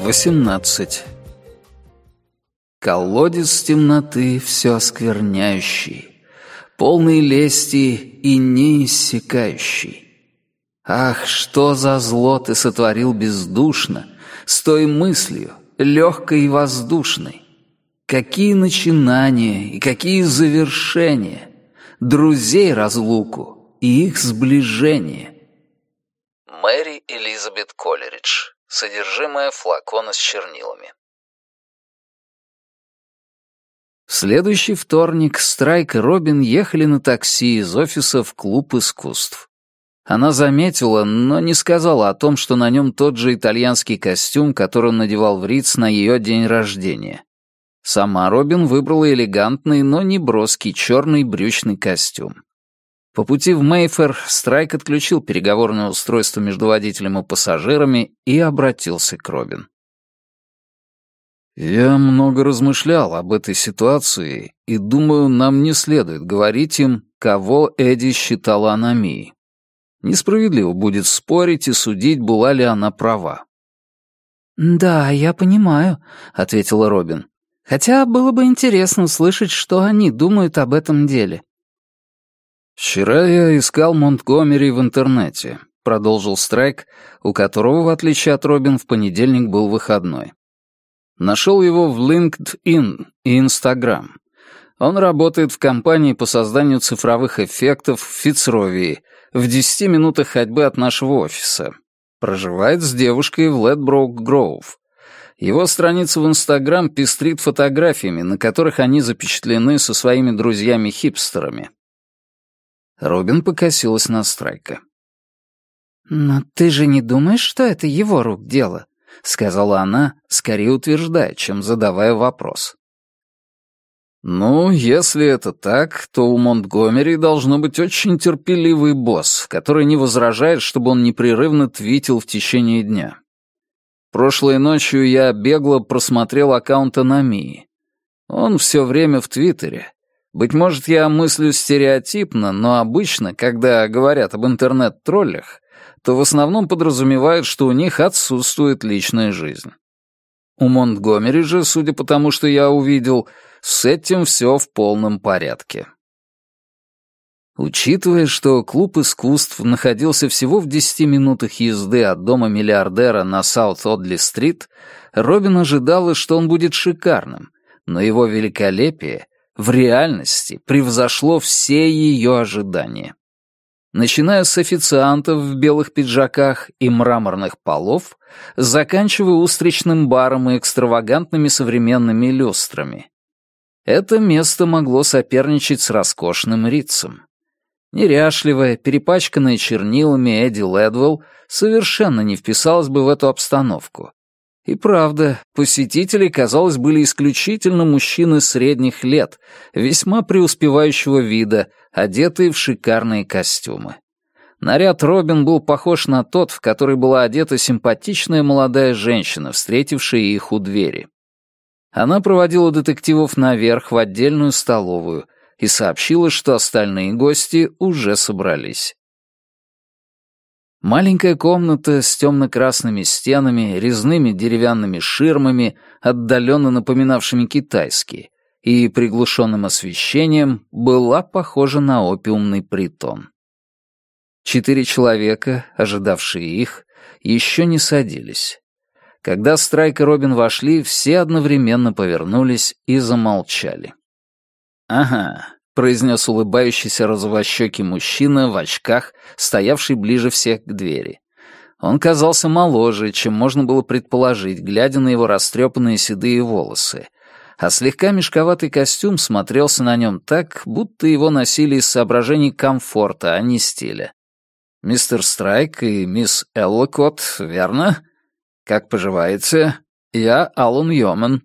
18. Колодец темноты все оскверняющий, полный лести и неиссякающий. Ах, что за зло ты сотворил бездушно, с той мыслью, легкой и воздушной! Какие начинания и какие завершения! Друзей разлуку и их сближение! Мэри Элизабет Колеридж. Содержимое флакона с чернилами. В следующий вторник Страйк и Робин ехали на такси из офиса в клуб искусств. Она заметила, но не сказала о том, что на нем тот же итальянский костюм, который он надевал в Ритц на ее день рождения. Сама Робин выбрала элегантный, но не броский черный брючный костюм. По пути в Мейфэр Страйк отключил переговорное устройство между водителем и пассажирами и обратился к Робин. «Я много размышлял об этой ситуации и думаю, нам не следует говорить им, кого Эдди считала аномией. Несправедливо будет спорить и судить, была ли она права». «Да, я понимаю», — ответила Робин. «Хотя было бы интересно услышать, что они думают об этом деле». «Вчера я искал Монтгомери в интернете», — продолжил Страйк, у которого, в отличие от Робин, в понедельник был выходной. Нашел его в LinkedIn и Instagram. Он работает в компании по созданию цифровых эффектов в Фицровии, в 10 минутах ходьбы от нашего офиса. Проживает с девушкой в Ледброук-Гроув. Его страница в Instagram пестрит фотографиями, на которых они запечатлены со своими друзьями-хипстерами. Робин покосилась на Страйка. «Но ты же не думаешь, что это его рук дело?» — сказала она, скорее утверждая, чем задавая вопрос. «Ну, если это так, то у Монтгомери должно быть очень терпеливый босс, который не возражает, чтобы он непрерывно твитил в течение дня. Прошлой ночью я бегло просмотрел аккаунт аномии. Он все время в Твиттере. Быть может, я мыслю стереотипно, но обычно, когда говорят об интернет-троллях, то в основном подразумевают, что у них отсутствует личная жизнь. У Монтгомери же, судя по тому, что я увидел, с этим все в полном порядке». Учитывая, что клуб искусств находился всего в 10 минутах езды от дома миллиардера на Саут-Одли-стрит, Робин ожидала, что он будет шикарным, но его великолепие в реальности превзошло все ее ожидания. Начиная с официантов в белых пиджаках и мраморных полов, заканчивая устричным баром и экстравагантными современными люстрами. Это место могло соперничать с роскошным Ритцем. Неряшливая, перепачканная чернилами Эдди Ледвелл совершенно не вписалась бы в эту обстановку. И правда, посетители, казалось, были исключительно мужчины средних лет, весьма преуспевающего вида, одетые в шикарные костюмы. Наряд Робин был похож на тот, в который была одета симпатичная молодая женщина, встретившая их у двери. Она проводила детективов наверх в отдельную столовую и сообщила, что остальные гости уже собрались. Маленькая комната с темно-красными стенами, резными деревянными ширмами, отдаленно напоминавшими китайские, и приглушенным освещением, была похожа на опиумный притон. 4 человека, ожидавшие их, еще не садились. Когда Страйк и Робин вошли, все одновременно повернулись и замолчали. «Ага», — произнес улыбающийся розовощекий мужчина в очках, стоявший ближе всех к двери. Он казался моложе, чем можно было предположить, глядя на его растрепанные седые волосы, а слегка мешковатый костюм смотрелся на нем так, будто его носили из соображений комфорта, а не стиля. «Мистер Страйк и мисс Эллокотт, верно? Как поживаете? Я Алан Йоман».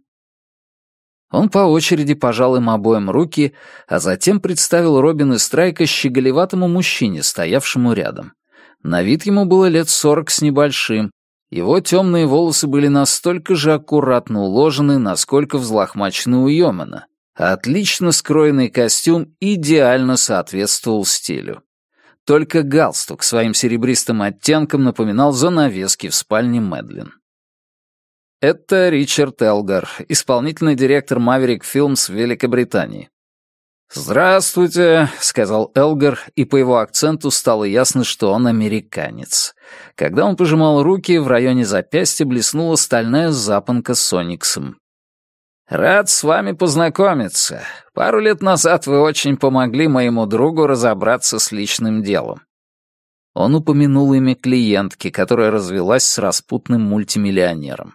Он по очереди пожал им обоим руки, а затем представил Робин и Страйка щеголеватому мужчине, стоявшему рядом. На вид ему было лет 40 с небольшим. Его темные волосы были настолько же аккуратно уложены, насколько взлохмачены у Йомана. Отлично скроенный костюм идеально соответствовал стилю. Только галстук своим серебристым оттенком напоминал занавески в спальне Мэдлин. это Ричард Элгар, исполнительный директор Maverick Films в Великобритании». «Здравствуйте», — сказал Элгар, и по его акценту стало ясно, что он американец. Когда он пожимал руки, в районе запястья блеснула стальная запонка с ониксом. «Рад с вами познакомиться. Пару лет назад вы очень помогли моему другу разобраться с личным делом». Он упомянул имя клиентки, которая развелась с распутным мультимиллионером.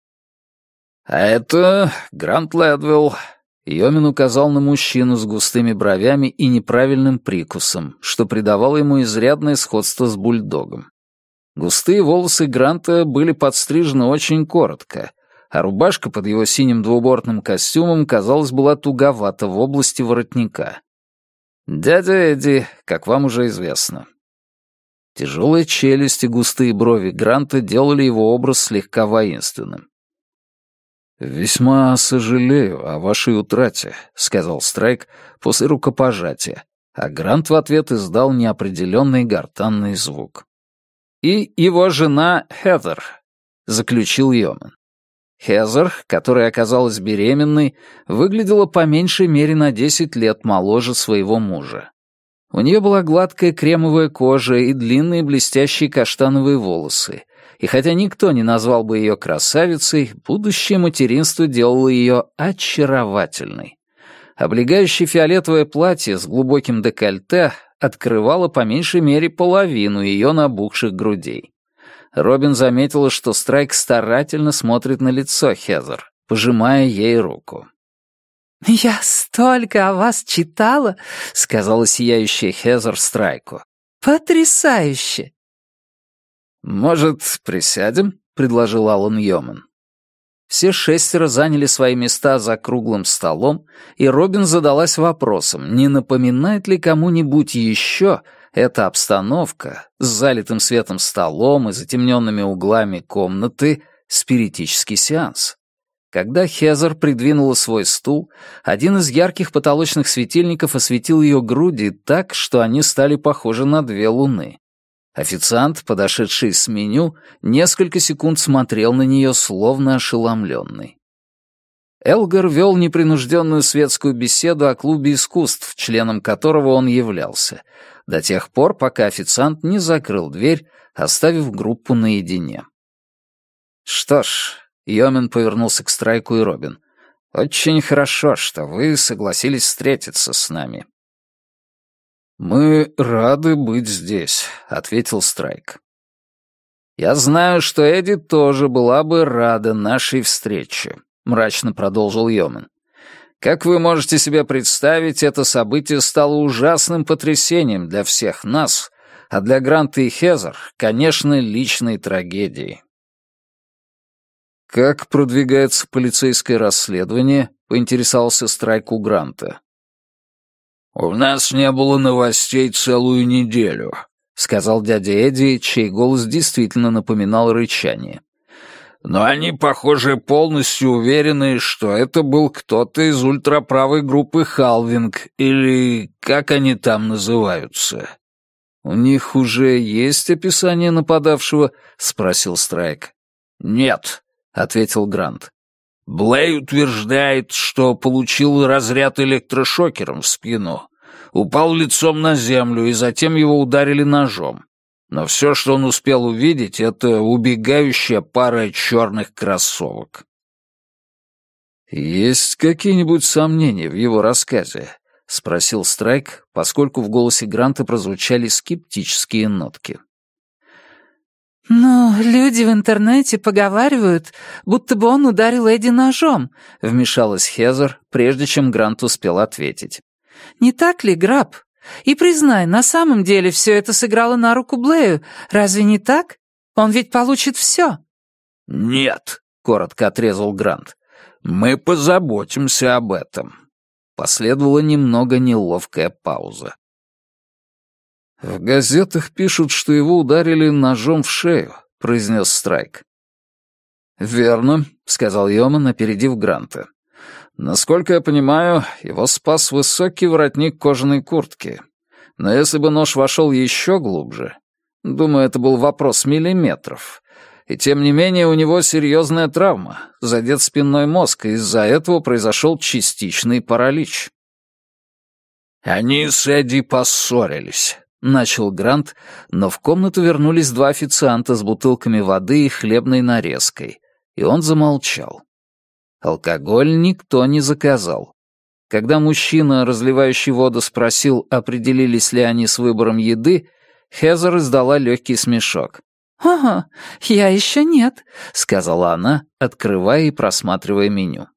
«А это Грант Лэдвилл». Йомин указал на мужчину с густыми бровями и неправильным прикусом, что придавало ему изрядное сходство с бульдогом. Густые волосы Гранта были подстрижены очень коротко, а рубашка под его синим двубортным костюмом, казалось, была туговата в области воротника. «Дядя Эдди, как вам уже известно». Тяжелая челюсть и густые брови Гранта делали его образ слегка воинственным. «Весьма сожалею о вашей утрате», — сказал Страйк после рукопожатия, а Грант в ответ издал неопределенный гортанный звук. «И его жена Хезер», — заключил Йомен. Хезер, которая оказалась беременной, выглядела по меньшей мере на 10 лет моложе своего мужа. У нее была гладкая кремовая кожа и длинные блестящие каштановые волосы, и хотя никто не назвал бы ее красавицей, будущее материнство делало ее очаровательной. Облегающее фиолетовое платье с глубоким декольте открывало по меньшей мере половину ее набухших грудей. Робин заметила, что Страйк старательно смотрит на лицо Хезер, пожимая ей руку. «Я столько о вас читала», — сказала сияющая Хезер Страйку. «Потрясающе!» «Может, присядем?» — предложил Алан Йомен. Все 6 заняли свои места за круглым столом, и Робин задалась вопросом, не напоминает ли кому-нибудь еще эта обстановка с залитым светом столом и затемненными углами комнаты спиритический сеанс. Когда Хезер придвинула свой стул, один из ярких потолочных светильников осветил ее груди так, что они стали похожи на 2 луны. Официант, подошедший с меню, несколько секунд смотрел на нее, словно ошеломленный. Элгар вел непринужденную светскую беседу о клубе искусств, членом которого он являлся, до тех пор, пока официант не закрыл дверь, оставив группу наедине. «Что ж», — Йомен повернулся к Страйку и Робин, — «очень хорошо, что вы согласились встретиться с нами». «Мы рады быть здесь», — ответил Страйк. «Я знаю, что Эдди тоже была бы рада нашей встрече», — мрачно продолжил Йомен. «Как вы можете себе представить, это событие стало ужасным потрясением для всех нас, а для Гранта и Хезер, конечно, личной трагедией». «Как продвигается полицейское расследование?» — поинтересовался Страйк у Гранта. «У нас не было новостей целую неделю», — сказал дядя Эдди, чей голос действительно напоминал рычание. «Но они, похоже, полностью уверены, что это был кто-то из ультраправой группы Халвинг, или как они там называются». «У них уже есть описание нападавшего?» — спросил Страйк. «Нет», — ответил Грант. Блей утверждает, что получил разряд электрошокером в спину, упал лицом на землю и затем его ударили ножом. Но все, что он успел увидеть, это убегающая пара черных кроссовок. «Есть какие-нибудь сомнения в его рассказе?» — спросил Страйк, поскольку в голосе Гранта прозвучали скептические нотки. «Но люди в интернете поговаривают, будто бы он ударил Эдди ножом», — вмешалась Хезер, прежде чем Грант успел ответить. «Не так ли, Граб? И признай, на самом деле все это сыграло на руку Блею. Разве не так? Он ведь получит все». «Нет», — коротко отрезал Грант. «Мы позаботимся об этом». Последовала немного неловкая пауза. «В газетах пишут, что его ударили ножом в шею», — произнес Страйк. «Верно», — сказал Йоман, опередив Гранта. «Насколько я понимаю, его спас высокий воротник кожаной куртки. Но если бы нож вошел еще глубже, думаю, это был вопрос миллиметров, И тем не менее у него серьезная травма, задет спинной мозг, и из-за этого произошел частичный паралич. «Они с Эдди поссорились», — начал Грант, но в комнату вернулись два официанта с бутылками воды и хлебной нарезкой, и он замолчал. Алкоголь никто не заказал. Когда мужчина, разливающий воду, спросил, определились ли они с выбором еды, Хезер издала легкий смешок. «Ага, я еще нет», — сказала она, открывая и просматривая меню.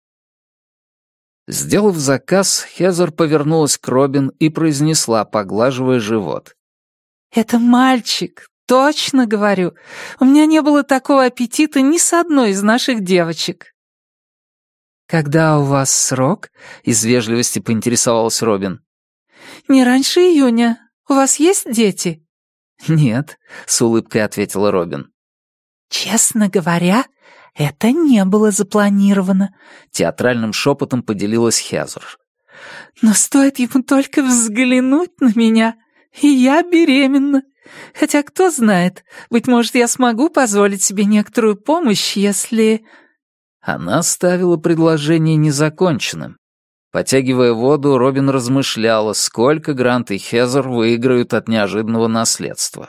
Сделав заказ, Хезер повернулась к Робин и произнесла, поглаживая живот. «Это мальчик, точно говорю. У меня не было такого аппетита ни с одной из наших девочек». «Когда у вас срок?» — из вежливости поинтересовалась Робин. «Не раньше июня. У вас есть дети?» «Нет», — с улыбкой ответила Робин. «Честно говоря, это не было запланировано», — театральным шепотом поделилась Хезер. «Но стоит ему только взглянуть на меня, и я беременна. Хотя кто знает, быть может, я смогу позволить себе некоторую помощь, если...» Она оставила предложение незаконченным. Потягивая воду, Робин размышляла, сколько Грант и Хезер выиграют от неожиданного наследства.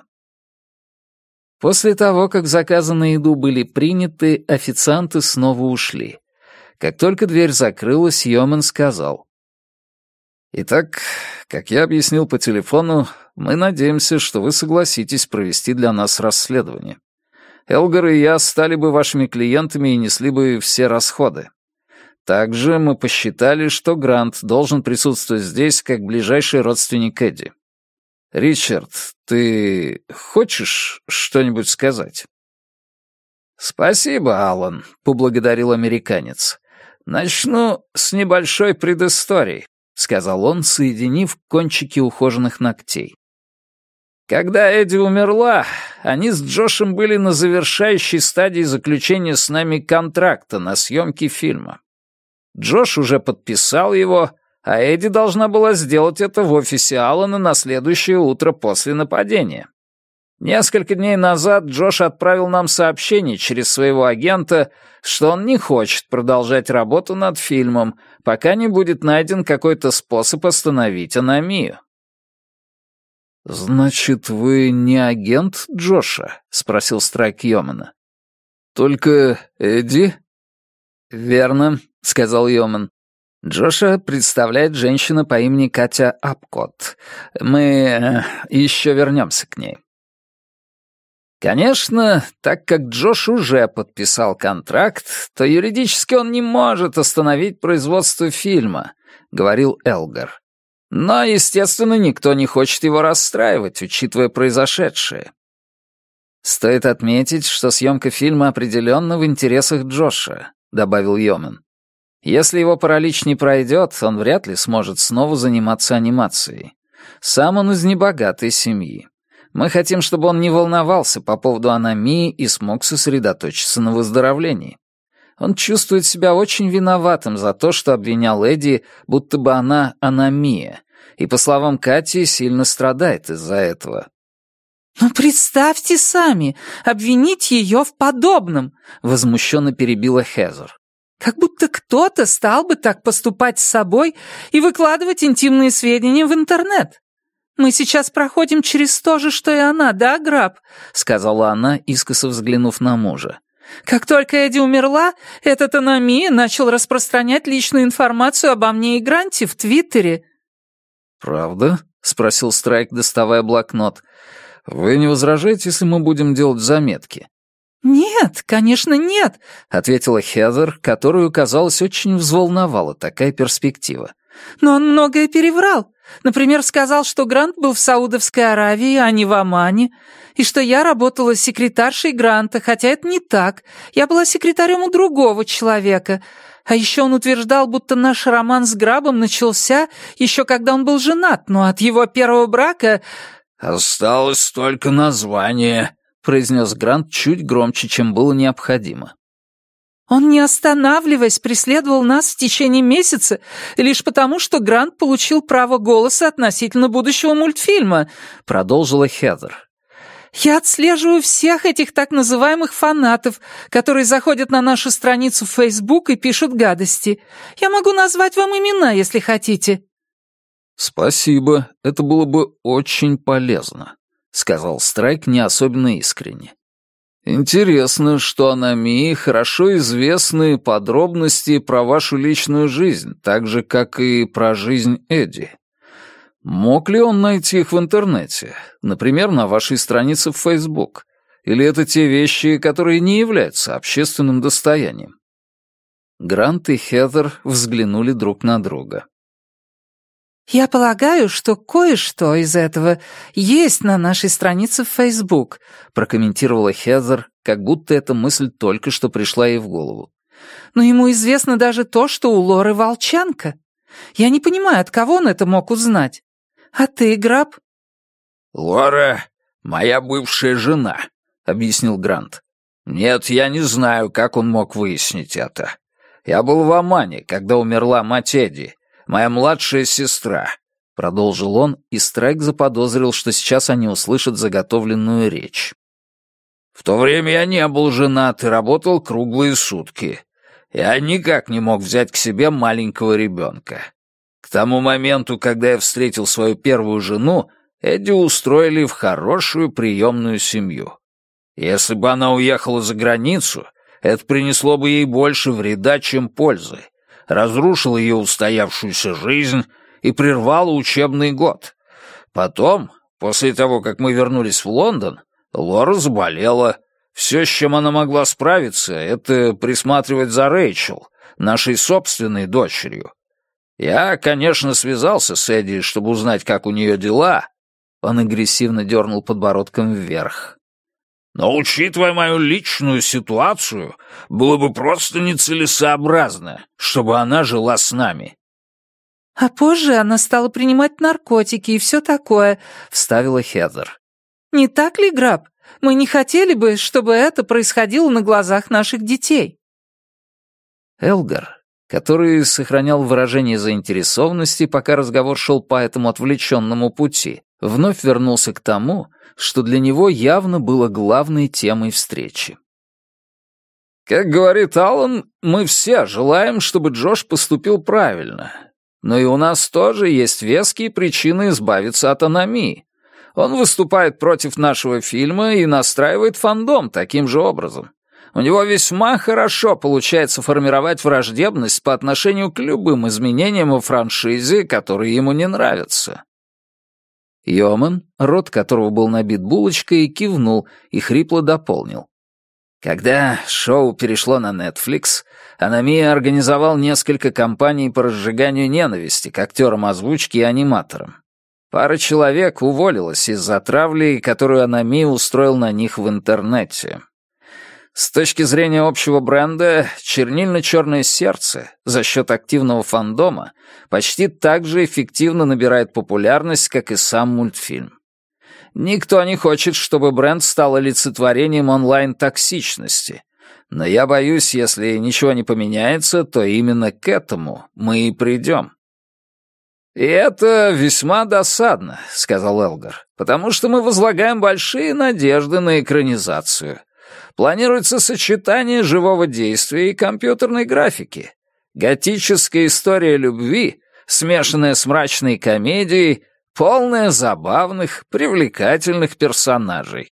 После того, как заказы на еду были приняты, официанты снова ушли. Как только дверь закрылась, Йомен сказал. «Итак, как я объяснил по телефону, мы надеемся, что вы согласитесь провести для нас расследование. Элгар и я стали бы вашими клиентами и несли бы все расходы. Также мы посчитали, что Грант должен присутствовать здесь как ближайший родственник Эдди. Ричард, ты хочешь что-нибудь сказать?» «Спасибо, Аллан», — поблагодарил американец. «Начну с небольшой предыстории», — сказал он, соединив кончики ухоженных ногтей. «Когда Эдди умерла, они с Джошем были на завершающей стадии заключения с нами контракта на съемки фильма. Джош уже подписал его, а Эдди должна была сделать это в офисе Аллана на следующее утро после нападения. Несколько дней назад Джош отправил нам сообщение через своего агента, что он не хочет продолжать работу над фильмом, пока не будет найден какой-то способ остановить аномию». «Значит, вы не агент Джоша?» — спросил Страйк Йомена. «Только Эдди?» «Верно», — сказал Йомен. «Джоша представляет женщина по имени Катя Апкот. Мы еще вернемся к ней». Конечно, так как Джош уже подписал контракт, то юридически он не может остановить производство фильма, говорил Элгар. Но, естественно, никто не хочет его расстраивать, учитывая произошедшее. «Стоит отметить, что съемка фильма определенно в интересах Джоша», — добавил Йомен. «Если его паралич не пройдет, он вряд ли сможет снова заниматься анимацией. Сам он из небогатой семьи. Мы хотим, чтобы он не волновался по поводу аномии и смог сосредоточиться на выздоровлении. Он чувствует себя очень виноватым за то, что обвинял Эдди, будто бы она аномия, и, по словам Кати, сильно страдает из-за этого». «Но представьте сами, обвинить ее в подобном!» — возмущенно перебила Хезер. «Как будто кто-то стал бы так поступать с собой и выкладывать интимные сведения в интернет. Мы сейчас проходим через то же, что и она, да, Граб?» — сказала она, искоса взглянув на мужа. «Как только Эдди умерла, этот аномия начал распространять личную информацию обо мне и Гранте в Твиттере». «Правда?» — спросил Страйк, доставая блокнот. «Вы не возражаете, если мы будем делать заметки?» «Нет, конечно, нет», — ответила Хезер, которую, казалось, очень взволновала такая перспектива. «Но он многое переврал. Например, сказал, что Грант был в Саудовской Аравии, а не в Омане, и что я работала секретаршей Гранта, хотя это не так. Я была секретарем у другого человека. А еще он утверждал, будто наш роман с Грабом начался еще когда он был женат, но от его первого брака...» «Осталось только название», — произнес Грант чуть громче, чем было необходимо. «Он, не останавливаясь, преследовал нас в течение месяца лишь потому, что Грант получил право голоса относительно будущего мультфильма», — продолжила Хезер. Я отслеживаю всех этих так называемых фанатов, которые заходят на нашу страницу в Facebook и пишут гадости. Я могу назвать вам имена, если хотите». «Спасибо, это было бы очень полезно», — сказал Страйк не особенно искренне. «Интересно, что Аномии хорошо известны подробности про вашу личную жизнь, так же, как и про жизнь Эдди. Мог ли он найти их в интернете, например, на вашей странице в Facebook? Или это те вещи, которые не являются общественным достоянием?» Грант и Хезер взглянули друг на друга. «Я полагаю, что кое-что из этого есть на нашей странице в Facebook», прокомментировала Хезер, как будто эта мысль только что пришла ей в голову. «Но ему известно даже то, что у Лоры волчанка. Я не понимаю, от кого он это мог узнать. А ты, Граб?» «Лора — моя бывшая жена», — объяснил Грант. «Нет, я не знаю, как он мог выяснить это. Я был в Омане, когда умерла мать Эдди, моя младшая сестра», — продолжил он, и Страйк заподозрил, что сейчас они услышат заготовленную речь. «В то время я не был женат и работал круглые сутки. Я никак не мог взять к себе маленького ребенка. К тому моменту, когда я встретил свою первую жену, Эдди устроили в хорошую приемную семью. Если бы она уехала за границу, это принесло бы ей больше вреда, чем пользы, разрушило ее устоявшуюся жизнь и прервало учебный год. Потом, после того, как мы вернулись в Лондон, Лора заболела. Все, с чем она могла справиться, это присматривать за Рэйчел, нашей собственной дочерью. Я, конечно, связался с Эдди, чтобы узнать, как у нее дела». Он агрессивно дернул подбородком вверх. «Но, учитывая мою личную ситуацию, было бы просто нецелесообразно, чтобы она жила с нами». «А позже она стала принимать наркотики и все такое», — вставила Хезер. «Не так ли, Граб? Мы не хотели бы, чтобы это происходило на глазах наших детей». Элгар, который сохранял выражение заинтересованности, пока разговор шел по этому отвлеченному пути, вновь вернулся к тому, что для него явно было главной темой встречи. «Как говорит Аллан, мы все желаем, чтобы Джош поступил правильно. Но и у нас тоже есть веские причины избавиться от Аномии. Он выступает против нашего фильма и настраивает фандом таким же образом. У него весьма хорошо получается формировать враждебность по отношению к любым изменениям во франшизе, которые ему не нравятся». Йоман, рот которого был набит булочкой, кивнул и хрипло дополнил. «Когда шоу перешло на Netflix, Аномия организовал несколько кампаний по разжиганию ненависти к актерам озвучки и аниматорам. Пара человек уволилась из-за травли, которую Аномия устроил на них в интернете. С точки зрения общего бренда, «Чернильно-черное сердце» за счет активного фандома почти так же эффективно набирает популярность, как и сам мультфильм. Никто не хочет, чтобы бренд стал олицетворением онлайн-токсичности, но я боюсь, если ничего не поменяется, то именно к этому мы и придем. «И это весьма досадно», — сказал Элгар, «потому что мы возлагаем большие надежды на экранизацию. Планируется сочетание живого действия и компьютерной графики. Готическая история любви, смешанная с мрачной комедией, полная забавных, привлекательных персонажей».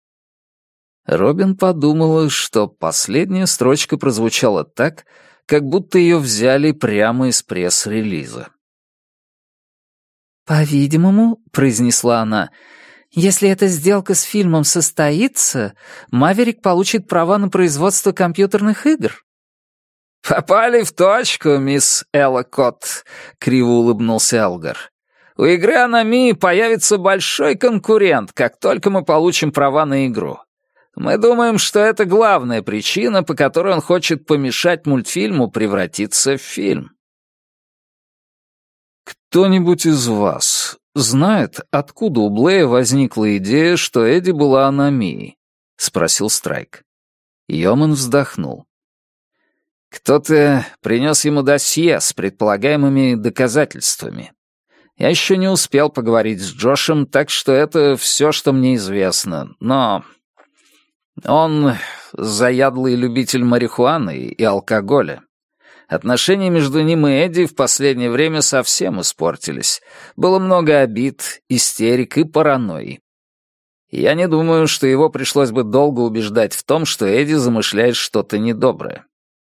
Робин подумала, что последняя строчка прозвучала так, как будто ее взяли прямо из пресс-релиза. «По-видимому, — произнесла она, — если эта сделка с фильмом состоится, Маверик получит права на производство компьютерных игр». «Попали в точку, мисс Эллокотт», — криво улыбнулся Элгар. «У игры Аномии появится большой конкурент, как только мы получим права на игру. Мы думаем, что это главная причина, по которой он хочет помешать мультфильму превратиться в фильм». «Кто-нибудь из вас знает, откуда у Блея возникла идея, что Эдди была Аномией?» — спросил Страйк. Йоман вздохнул. «Кто-то принес ему досье с предполагаемыми доказательствами. Я еще не успел поговорить с Джошем, так что это все, что мне известно. Но он заядлый любитель марихуаны и алкоголя. Отношения между ним и Эдди в последнее время совсем испортились. Было много обид, истерик и паранойи. Я не думаю, что его пришлось бы долго убеждать в том, что Эдди замышляет что-то недоброе.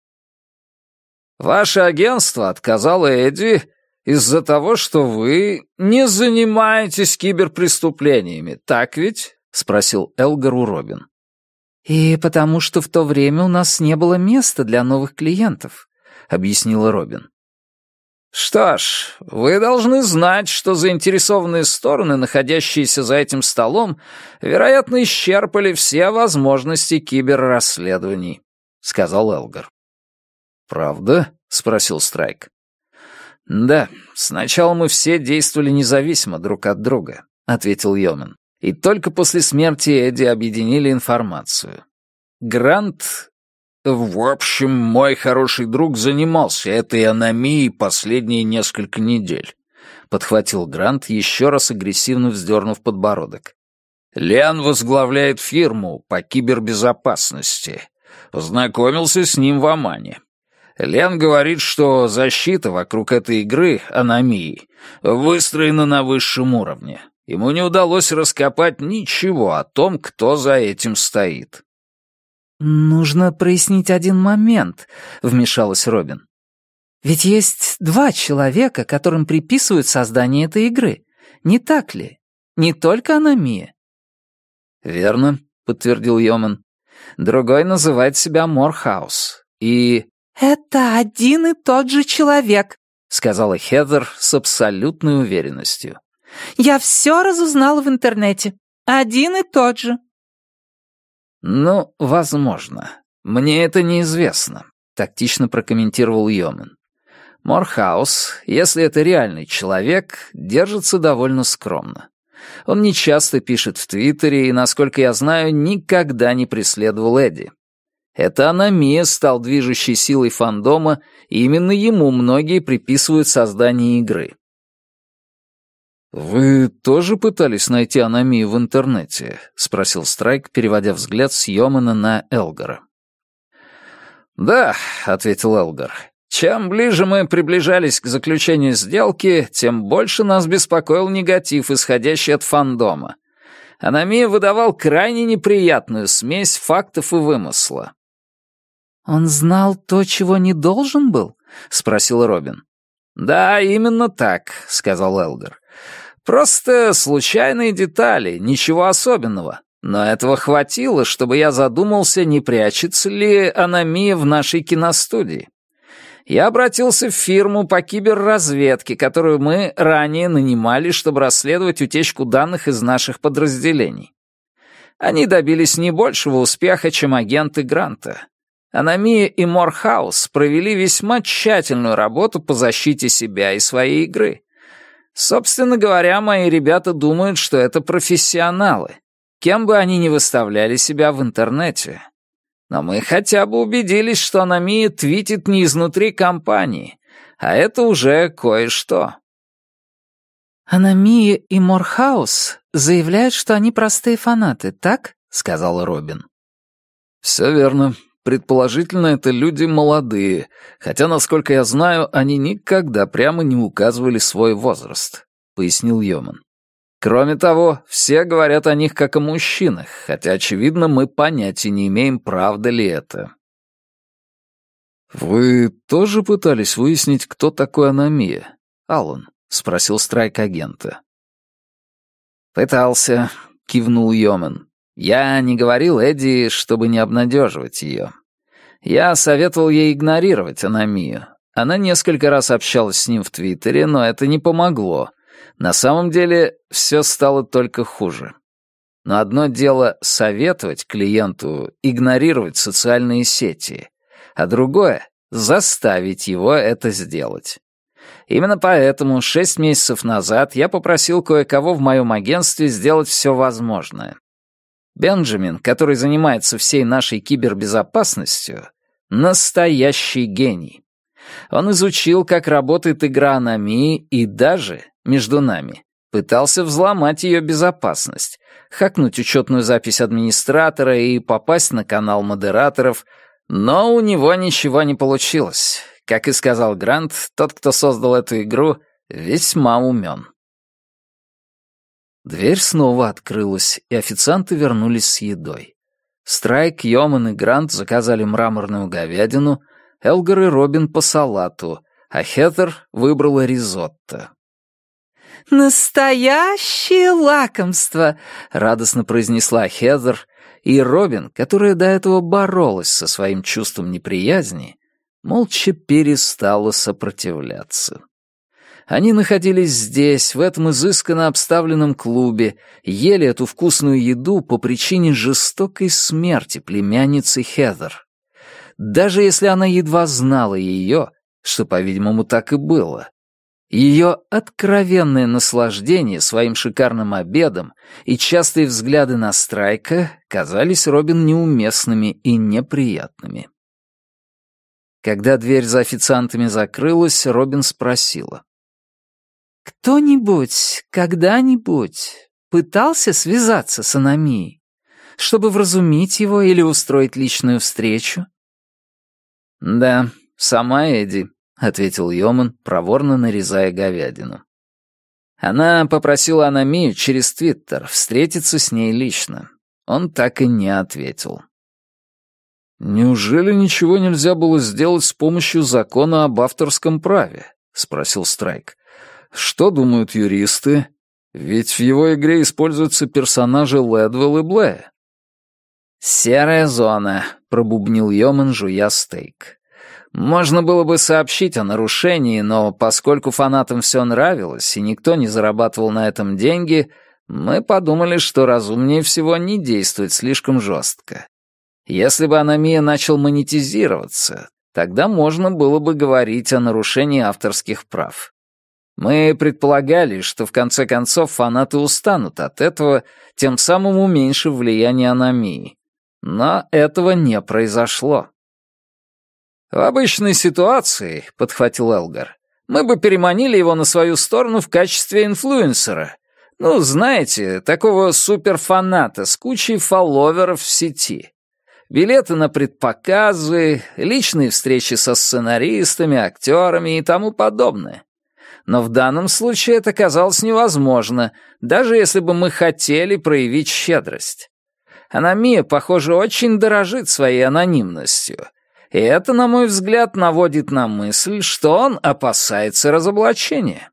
Ваше агентство отказало Эдди из-за того, что вы не занимаетесь киберпреступлениями, так ведь? — спросил Элгар у Робин. «И потому что в то время у нас не было места для новых клиентов», — объяснила Робин. «Что ж, вы должны знать, что заинтересованные стороны, находящиеся за этим столом, вероятно, исчерпали все возможности киберрасследований», — сказал Элгар. «Правда?» — спросил Страйк. «Да, сначала мы все действовали независимо друг от друга», — ответил Йомен. «И только после смерти Эдди объединили информацию. Грант... В общем, мой хороший друг занимался этой аномией последние несколько недель», — подхватил Грант, еще раз агрессивно вздернув подбородок. «Лиан возглавляет фирму по кибербезопасности. Познакомился с ним в Омане. Лен говорит, что защита вокруг этой игры, аномии, выстроена на высшем уровне. Ему не удалось раскопать ничего о том, кто за этим стоит». «Нужно прояснить один момент», — вмешалась Робин. «Ведь есть два человека, которым приписывают создание этой игры. Не так ли? Не только аномия». «Верно», — подтвердил Йомен. «Другой называет себя Морхаус. И...» «Это один и тот же человек», — сказала Хезер с абсолютной уверенностью. «Я все разузнала в интернете. Один и тот же». «Ну, возможно. Мне это неизвестно», — тактично прокомментировал Йомен. «Морхаус, если это реальный человек, держится довольно скромно. Он не часто пишет в Твиттере и, насколько я знаю, никогда не преследовал Эдди. Это аномия стал движущей силой фандома, и именно ему многие приписывают создание игры». «Вы тоже пытались найти аномию в интернете?» — спросил Страйк, переводя взгляд с Йомана на Элгара. «Да», — ответил Элгар. «Чем ближе мы приближались к заключению сделки, тем больше нас беспокоил негатив, исходящий от фандома. Аномия выдавал крайне неприятную смесь фактов и вымысла». «Он знал то, чего не должен был?» — спросил Робин. «Да, именно так», — сказал Элгар. «Просто случайные детали, ничего особенного. Но этого хватило, чтобы я задумался, не прячется ли аномия в нашей киностудии. Я обратился в фирму по киберразведке, которую мы ранее нанимали, чтобы расследовать утечку данных из наших подразделений. Они добились не большего успеха, чем агенты Гранта. Аномия и Морхаус провели весьма тщательную работу по защите себя и своей игры. Собственно говоря, мои ребята думают, что это профессионалы, кем бы они ни выставляли себя в интернете. Но мы хотя бы убедились, что аномия твитит не изнутри компании, а это уже кое-что». «Аномия и Морхаус заявляют, что они простые фанаты, так?» — сказала Робин. «Все верно. Предположительно, это люди молодые, хотя, насколько я знаю, они никогда прямо не указывали свой возраст», — пояснил Йомен. «Кроме того, все говорят о них как о мужчинах, хотя, очевидно, мы понятия не имеем, правда ли это». «Вы тоже пытались выяснить, кто такой аномия, Аллан?» — спросил Страйк агента. «Пытался», — кивнул Йомен. «Я не говорил Эдди, чтобы не обнадеживать ее. Я советовал ей игнорировать аномию. Она несколько раз общалась с ним в Твиттере, но это не помогло. На самом деле все стало только хуже. Но одно дело советовать клиенту игнорировать социальные сети, а другое — заставить его это сделать. Именно поэтому 6 месяцев назад я попросил кое-кого в моем агентстве сделать все возможное. Бенджамин, который занимается всей нашей кибербезопасностью, настоящий гений. Он изучил, как работает игра аномии, и даже, между нами, пытался взломать ее безопасность, хакнуть учетную запись администратора и попасть на канал модераторов, но у него ничего не получилось. Как и сказал Грант, тот, кто создал эту игру, весьма умен. Дверь снова открылась, и официанты вернулись с едой. Страйк, Йоман и Грант заказали мраморную говядину, Элгар и Робин по салату, а Хетер выбрала ризотто. «Настоящее лакомство!» — радостно произнесла Хетер, и Робин, которая до этого боролась со своим чувством неприязни, молча перестала сопротивляться. Они находились здесь, в этом изысканно обставленном клубе, ели эту вкусную еду по причине жестокой смерти племянницы Хетер. Даже если она едва знала ее, что, по-видимому, так и было, ее откровенное наслаждение своим шикарным обедом и частые взгляды на Страйка казались Робин неуместными и неприятными. Когда дверь за официантами закрылась, Робин спросила. «Кто-нибудь когда-нибудь пытался связаться с Аномией, чтобы вразумить его или устроить личную встречу?» «Да, сама Эдди», — ответил Йоман, проворно нарезая говядину. Она попросила Аномию через Твиттер встретиться с ней лично. Он так и не ответил. «Неужели ничего нельзя было сделать с помощью закона об авторском праве?» — спросил Страйк. «Что думают юристы? Ведь в его игре используются персонажи Лэдвелл и Блэя». «Серая зона», — пробубнил Йоман, жуя стейк. «Можно было бы сообщить о нарушении, но поскольку фанатам все нравилось и никто не зарабатывал на этом деньги, мы подумали, что разумнее всего не действовать слишком жестко. Если бы Аномия начал монетизироваться, тогда можно было бы говорить о нарушении авторских прав. Мы предполагали, что в конце концов фанаты устанут от этого, тем самым уменьшив влияние Аномии. Но этого не произошло. «В обычной ситуации, — подхватил Элгар, — мы бы переманили его на свою сторону в качестве инфлюенсера. Ну, знаете, такого суперфаната с кучей фолловеров в сети. Билеты на предпоказы, личные встречи со сценаристами, актерами и тому подобное. Но в данном случае это казалось невозможно, даже если бы мы хотели проявить щедрость. Аномия, похоже, очень дорожит своей анонимностью, и это, на мой взгляд, наводит на мысль, что он опасается разоблачения».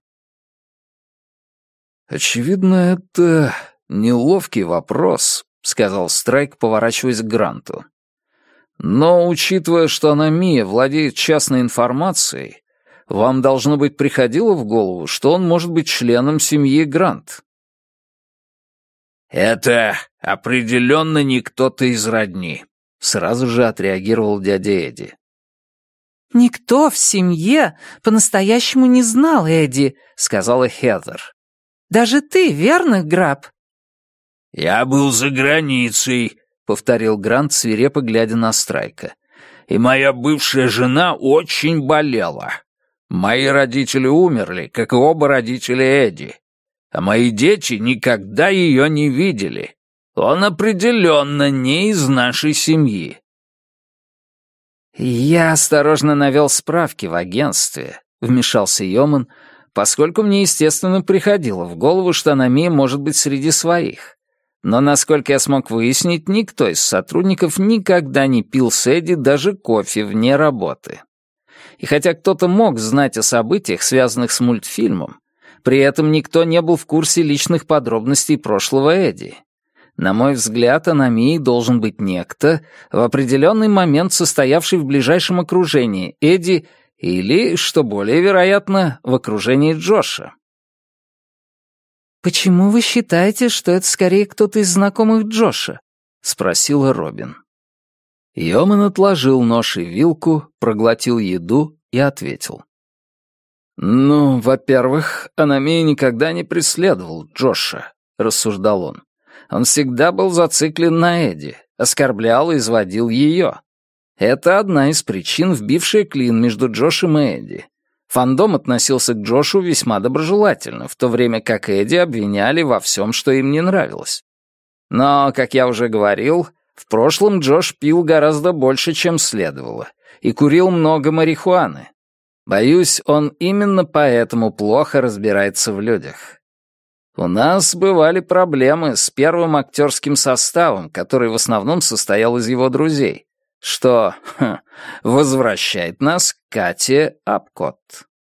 «Очевидно, это неловкий вопрос», — сказал Страйк, поворачиваясь к Гранту. «Но, учитывая, что Аномия владеет частной информацией, вам, должно быть, приходило в голову, что он может быть членом семьи Грант?» «Это определенно не кто-то из родни», — сразу же отреагировал дядя Эдди. «Никто в семье по-настоящему не знал Эдди», — сказала Хетер. «Даже ты, верно, Граб?» «Я был за границей», — повторил Грант, свирепо глядя на Страйка. «И моя бывшая жена очень болела. Мои родители умерли, как и оба родителя Эдди. А мои дети никогда ее не видели. Он определенно не из нашей семьи». «Я осторожно навел справки в агентстве», — вмешался Йоман, поскольку мне, естественно, приходило в голову, что Аномия может быть среди своих. Но, насколько я смог выяснить, никто из сотрудников никогда не пил с Эдди даже кофе вне работы. И хотя кто-то мог знать о событиях, связанных с мультфильмом, при этом никто не был в курсе личных подробностей прошлого Эдди. На мой взгляд, Аномией должен быть некто, в определенный момент состоявший в ближайшем окружении Эдди или, что более вероятно, в окружении Джоша. «Почему вы считаете, что это скорее кто-то из знакомых Джоша?» — спросила Робин. Йоман отложил нож и вилку, проглотил еду и ответил. «Ну, во-первых, Аномия никогда не преследовал Джоша», — рассуждал он. «Он всегда был зациклен на Эдди, оскорблял и изводил ее. Это одна из причин, вбившая клин между Джошем и Эдди. Фандом относился к Джошу весьма доброжелательно, в то время как Эдди обвиняли во всем, что им не нравилось. Но, как я уже говорил, в прошлом Джош пил гораздо больше, чем следовало, и курил много марихуаны. Боюсь, он именно поэтому плохо разбирается в людях. У нас бывали проблемы с первым актерским составом, который в основном состоял из его друзей, что возвращает нас к Кате Апкотт.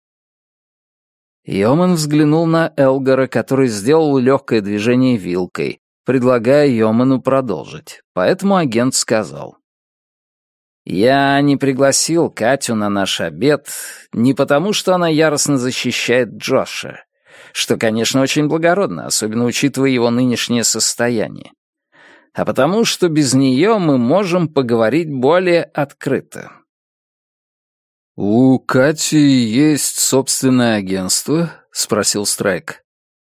Йоман взглянул на Элгара, который сделал легкое движение вилкой, предлагая Йоману продолжить, поэтому агент сказал: «Я не пригласил Катю на наш обед не потому, что она яростно защищает Джоша, что, конечно, очень благородно, особенно учитывая его нынешнее состояние, а потому, что без нее мы можем поговорить более открыто». «У Кати есть собственное агентство?» — спросил Страйк.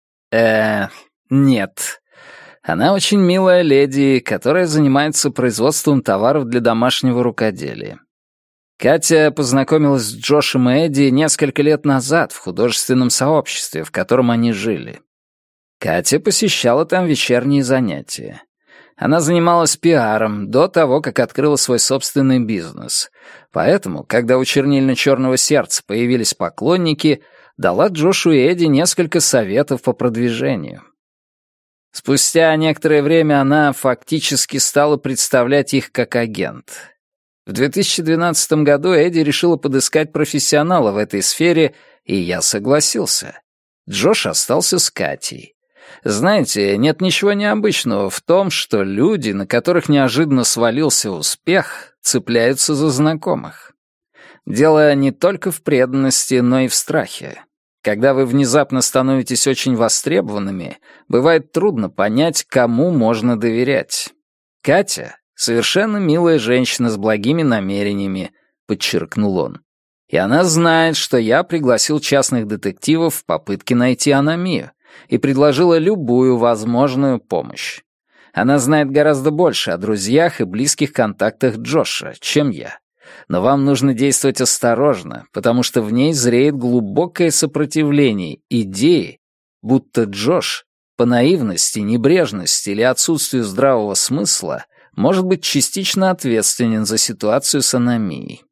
Нет. Она очень милая леди, которая занимается производством товаров для домашнего рукоделия. Катя познакомилась с Джошем и Эдди несколько лет назад в художественном сообществе, в котором они жили. Катя посещала там вечерние занятия. Она занималась пиаром до того, как открыла свой собственный бизнес. Поэтому, когда у «Чернильно-черного сердца» появились поклонники, дала Джошу и Эдди несколько советов по продвижению. Спустя некоторое время она фактически стала представлять их как агент. В 2012 году Эдди решила подыскать профессионала в этой сфере, и я согласился. Джош остался с Катей. Знаете, нет ничего необычного в том, что люди, на которых неожиданно свалился успех, цепляются за знакомых. Дело не только в преданности, но и в страхе. Когда вы внезапно становитесь очень востребованными, бывает трудно понять, кому можно доверять. Катя — совершенно милая женщина с благими намерениями, подчеркнул он. И она знает, что я пригласил частных детективов в попытке найти Аномию и предложила любую возможную помощь. Она знает гораздо больше о друзьях и близких контактах Джоша, чем я. Но вам нужно действовать осторожно, потому что в ней зреет глубокое сопротивление идее, будто Джош по наивности, небрежности или отсутствию здравого смысла может быть частично ответственен за ситуацию с Аномией.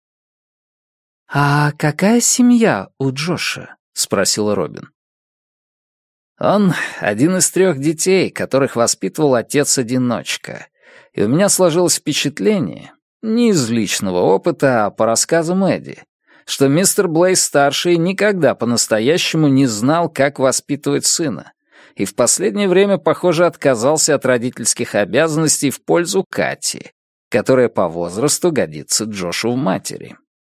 «А какая семья у Джоша?» — спросила Робин. Он один из 3 детей, которых воспитывал отец-одиночка. И у меня сложилось впечатление, не из личного опыта, а по рассказам Эдди, что мистер Блейз-старший никогда по-настоящему не знал, как воспитывать сына, и в последнее время, похоже, отказался от родительских обязанностей в пользу Кати, которая по возрасту годится Джошу в матери.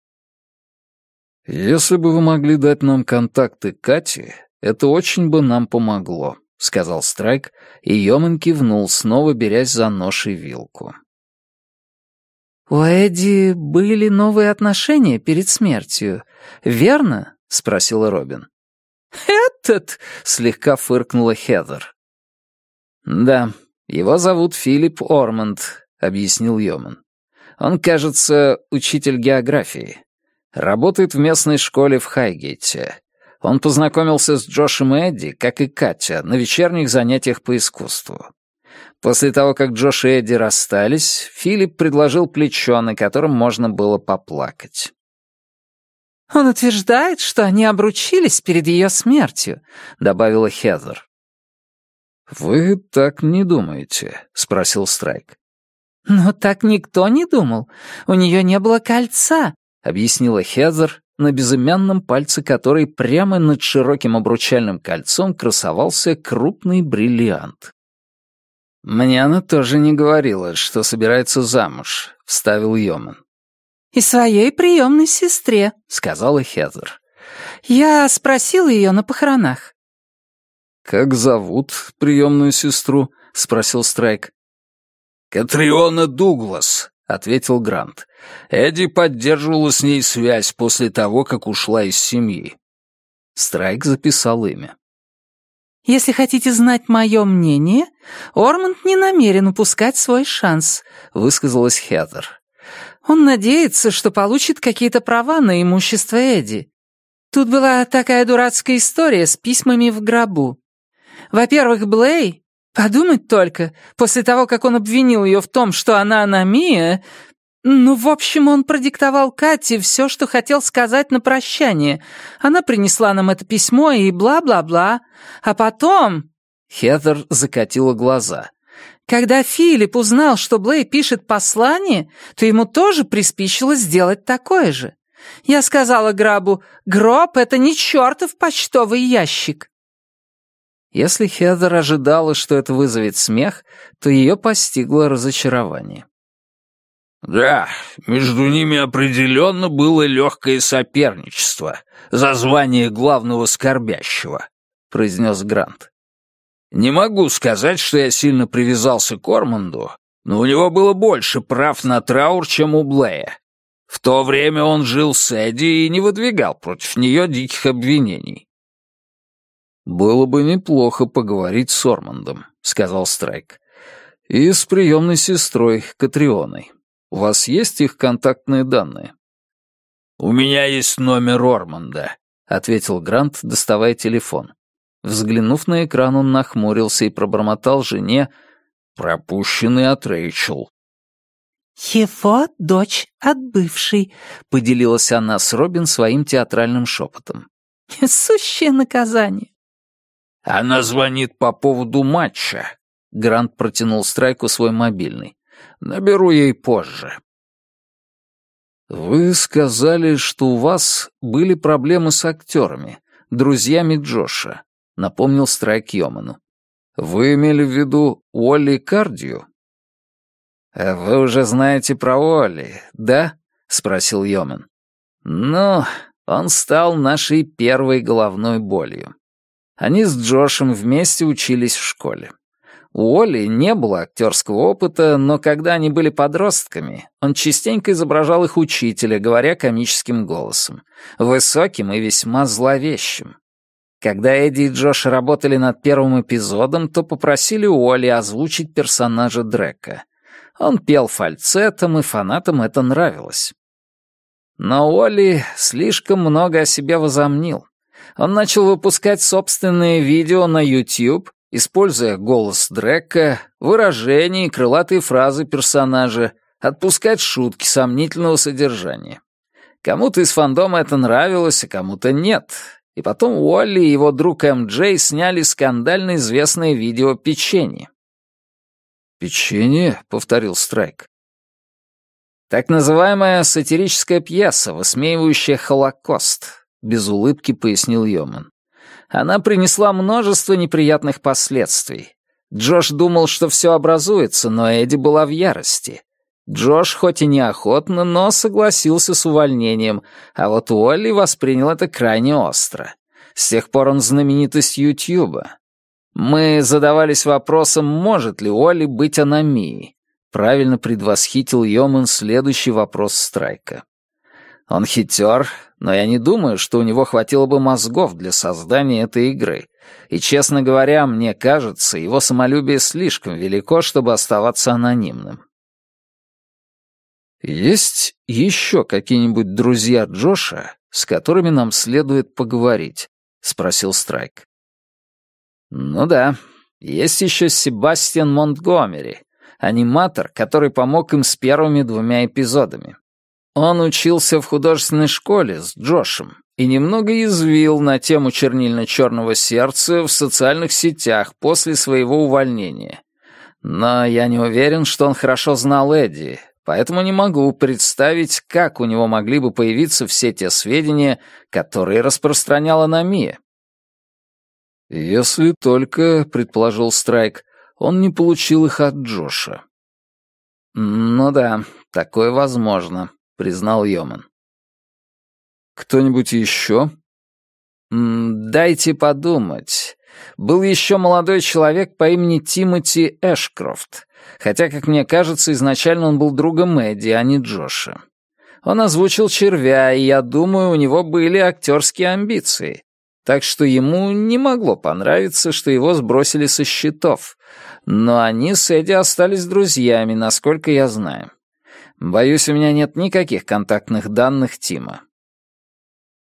«Если бы вы могли дать нам контакты Кати, это очень бы нам помогло», — сказал Страйк, и Йоман кивнул, снова берясь за нож и вилку. «У Эдди были новые отношения перед смертью, верно?» — спросила Робин. «Этот!» — слегка фыркнула Хезер. «Да, его зовут Филипп Ормонд», — объяснил Йоман. «Он, кажется, учитель географии. Работает в местной школе в Хайгейте. Он познакомился с Джошем и Эдди, как и Катя, на вечерних занятиях по искусству. После того, как Джош и Эдди расстались, Филипп предложил плечо, на котором можно было поплакать. «Он утверждает, что они обручились перед ее смертью», — добавила Хезер. «Вы так не думаете?» — спросил Страйк. «Но так никто не думал. У нее не было кольца», — объяснила Хезер, на безымянном пальце которой прямо над широким обручальным кольцом красовался крупный бриллиант. «Мне она тоже не говорила, что собирается замуж», — вставил Йоман. «И своей приемной сестре», — сказала Хезер. «Я спросила ее на похоронах». «Как зовут приемную сестру?» — спросил Страйк. «Катриона Дуглас», — ответил Грант. «Эдди поддерживала с ней связь после того, как ушла из семьи». Страйк записал имя. «Если хотите знать мое мнение, Ормонд не намерен упускать свой шанс», — высказалась Хезер. «Он надеется, что получит какие-то права на имущество Эдди». Тут была такая дурацкая история с письмами в гробу. Во-первых, Блей, подумать только, после того, как он обвинил ее в том, что она аномия... Ну, в общем, он продиктовал Кате все, что хотел сказать на прощание. Она принесла нам это письмо и бла-бла-бла. А потом... Хезер закатила глаза. Когда Филипп узнал, что Блей пишет послание, то ему тоже приспичило сделать такое же. Я сказала Грабу, гроб — это не чертов почтовый ящик. Если Хезер ожидала, что это вызовет смех, то ее постигло разочарование. «Да, между ними определенно было легкое соперничество за звание главного скорбящего», — произнес Грант. «Не могу сказать, что я сильно привязался к Орманду, но у него было больше прав на траур, чем у Блея. В то время он жил с Эдди и не выдвигал против нее диких обвинений». «Было бы неплохо поговорить с Ормандом», — сказал Страйк. «И с приемной сестрой Катрионой. У вас есть их контактные данные?» «У меня есть номер Орманда», — ответил Грант, доставая телефон. Взглянув на экран, он нахмурился и пробормотал жене: «Пропущенный от Рэйчел». «Его дочь от бывшей», — поделилась она с Робин своим театральным шепотом. «Сущее наказание». «Она звонит по поводу матча». Грант протянул Страйку свой мобильный. «Наберу ей позже». «Вы сказали, что у вас были проблемы с актерами, друзьями Джоша», — напомнил Страйк Йоману. «Вы имели в виду Уолли Кардию?» «Вы уже знаете про Уолли, да?» — спросил Йоман. «Ну, он стал нашей первой головной болью. Они с Джошем вместе учились в школе. У Уолли не было актерского опыта, но когда они были подростками, он частенько изображал их учителя, говоря комическим голосом, высоким и весьма зловещим. Когда Эдди и Джош работали над первым эпизодом, то попросили Уолли озвучить персонажа Дрека. Он пел фальцетом, и фанатам это нравилось. Но Уолли слишком много о себе возомнил. Он начал выпускать собственные видео на YouTube, используя голос Дрека, выражения и крылатые фразы персонажа, отпускать шутки сомнительного содержания. Кому-то из фандома это нравилось, а кому-то нет. И потом Уолли и его друг М.Джей сняли скандально известное видео «Печенье». «Печенье?» — повторил Страйк. «Так называемая сатирическая пьеса, высмеивающая Холокост», — без улыбки пояснил Йоман. «Она принесла множество неприятных последствий. Джош думал, что все образуется, но Эдди была в ярости. Джош хоть и неохотно, но согласился с увольнением, а вот Уолли воспринял это крайне остро. С тех пор он знаменитость Ютьюба. Мы задавались вопросом, может ли Уолли быть аномией. Правильно предвосхитил Йоман следующий вопрос Страйка. Он хитер, но я не думаю, что у него хватило бы мозгов для создания этой игры. И, честно говоря, мне кажется, его самолюбие слишком велико, чтобы оставаться анонимным. «Есть еще какие-нибудь друзья Джоша, с которыми нам следует поговорить?» — спросил Страйк. «Ну да, есть еще Себастьян Монтгомери, аниматор, который помог им с первыми 2 эпизодами. Он учился в художественной школе с Джошем и немного язвил на тему чернильно-черного сердца в социальных сетях после своего увольнения. Но я не уверен, что он хорошо знал Эдди, поэтому не могу представить, как у него могли бы появиться все те сведения, которые распространяла Намия». «Если только, — предположил Страйк, — он не получил их от Джоша». «Ну да, такое возможно», — признал Йоман. «Кто-нибудь еще?» «Дайте подумать. Был еще молодой человек по имени Тимоти Эшкрофт, хотя, как мне кажется, изначально он был другом Эдди, а не Джоша. Он озвучил Червя, и я думаю, у него были актерские амбиции. Так что ему не могло понравиться, что его сбросили со счетов. Но они с Эдди остались друзьями, насколько я знаю. Боюсь, у меня нет никаких контактных данных Тима».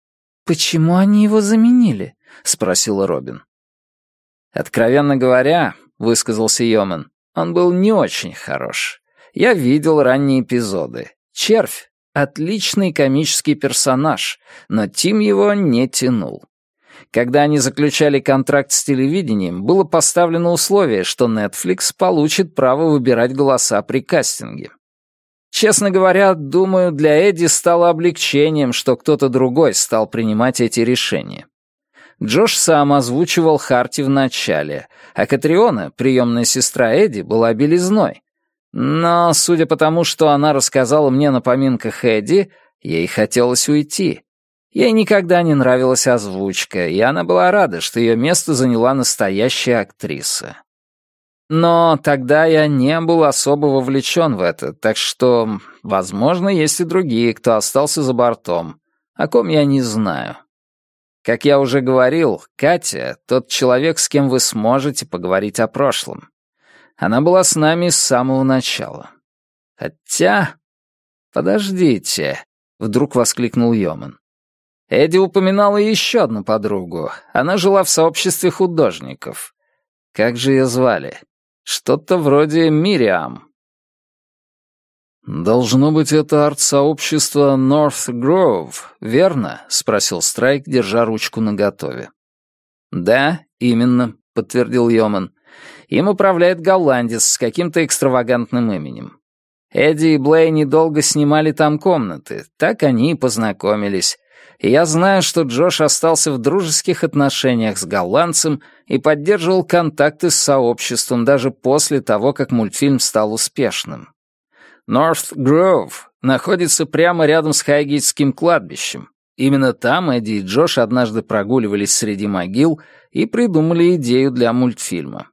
«Почему они его заменили?» — спросила Робин. «Откровенно говоря, — высказался Йоман, — он был не очень хорош. Я видел ранние эпизоды. Червь — отличный комический персонаж, но Тим его не тянул. Когда они заключали контракт с телевидением, было поставлено условие, что Netflix получит право выбирать голоса при кастинге. Честно говоря, думаю, для Эдди стало облегчением, что кто-то другой стал принимать эти решения. Джош сам озвучивал Харти в начале, а Катриона, приемная сестра Эдди, была белизной. Но, судя по тому, что она рассказала мне на поминках Эдди, ей хотелось уйти. Ей никогда не нравилась озвучка, и она была рада, что ее место заняла настоящая актриса. Но тогда я не был особо вовлечен в это, так что, возможно, есть и другие, кто остался за бортом, о ком я не знаю. Как я уже говорил, Катя — тот человек, с кем вы сможете поговорить о прошлом. Она была с нами с самого начала. Хотя... Подождите, — вдруг воскликнул Йоман. Эдди упоминала еще одну подругу. Она жила в сообществе художников. Как же ее звали? Что-то вроде Мириам. «Должно быть, это арт-сообщество North Grove, верно?» — спросил Страйк, держа ручку наготове. «Да, именно», — подтвердил Йоман. «Им управляет голландец с каким-то экстравагантным именем. Эдди и Блейни долго снимали там комнаты, так они и познакомились. И я знаю, что Джош остался в дружеских отношениях с голландцем и поддерживал контакты с сообществом даже после того, как мультфильм стал успешным. North Grove находится прямо рядом с Хайгейтским кладбищем. Именно там Эдди и Джош однажды прогуливались среди могил и придумали идею для мультфильма.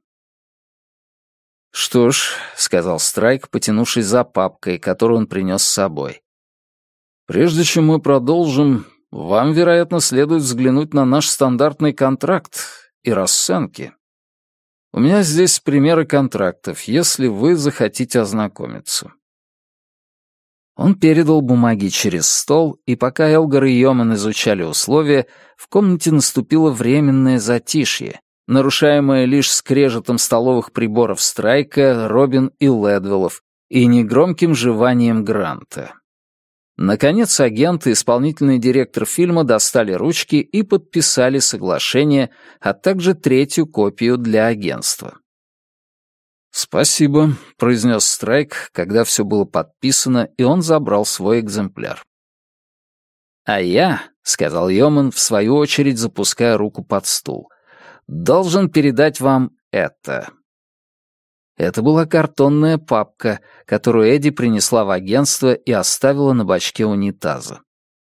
«Что ж», — сказал Страйк, потянувшись за папкой, которую он принес с собой. «Прежде чем мы продолжим, вам, вероятно, следует взглянуть на наш стандартный контракт и расценки. У меня здесь примеры контрактов, если вы захотите ознакомиться». Он передал бумаги через стол, и пока Элгар и Йоман изучали условия, в комнате наступило временное затишье, нарушаемое лишь скрежетом столовых приборов Страйка, Робин и Ледвеллов и негромким жеванием Гранта. Наконец агент и исполнительный директор фильма достали ручки и подписали соглашение, а также третью копию для агентства. «Спасибо», — произнес Страйк, когда все было подписано, и он забрал свой экземпляр. «А я», — сказал Йоман, в свою очередь запуская руку под стул, — «должен передать вам это». Это была картонная папка, которую Эдди принесла в агентство и оставила на бачке унитаза.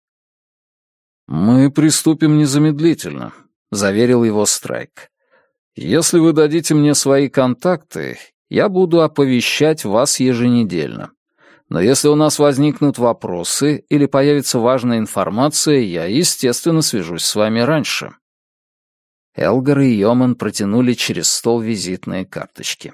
«Мы приступим незамедлительно», — заверил его Страйк. «Если вы дадите мне свои контакты, я буду оповещать вас еженедельно. Но если у нас возникнут вопросы или появится важная информация, я, естественно, свяжусь с вами раньше». Элгар и Йоман протянули через стол визитные карточки.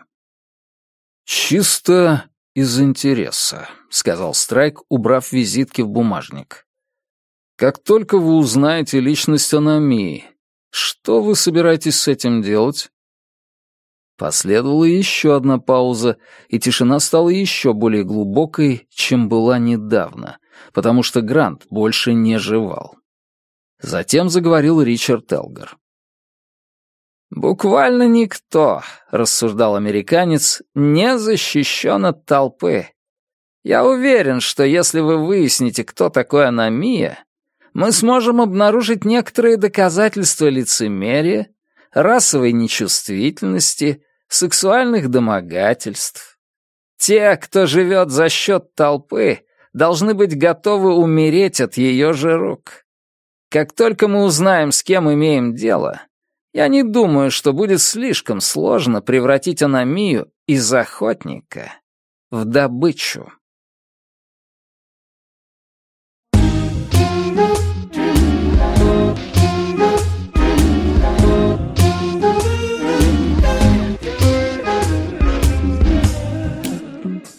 «Чисто из интереса», — сказал Страйк, убрав визитки в бумажник. «Как только вы узнаете личность Аномии, что вы собираетесь с этим делать?» Последовала еще одна пауза, и тишина стала еще более глубокой, чем была недавно, потому что Грант больше не жевал. Затем заговорил Ричард Элгар. «Буквально никто, — рассуждал американец, — не защищен от толпы. Я уверен, что если вы выясните, кто такой Аномия, мы сможем обнаружить некоторые доказательства лицемерия, расовой нечувствительности, сексуальных домогательств. Те, кто живет за счет толпы, должны быть готовы умереть от ее же рук. Как только мы узнаем, с кем имеем дело, я не думаю, что будет слишком сложно превратить Аномию из охотника в добычу».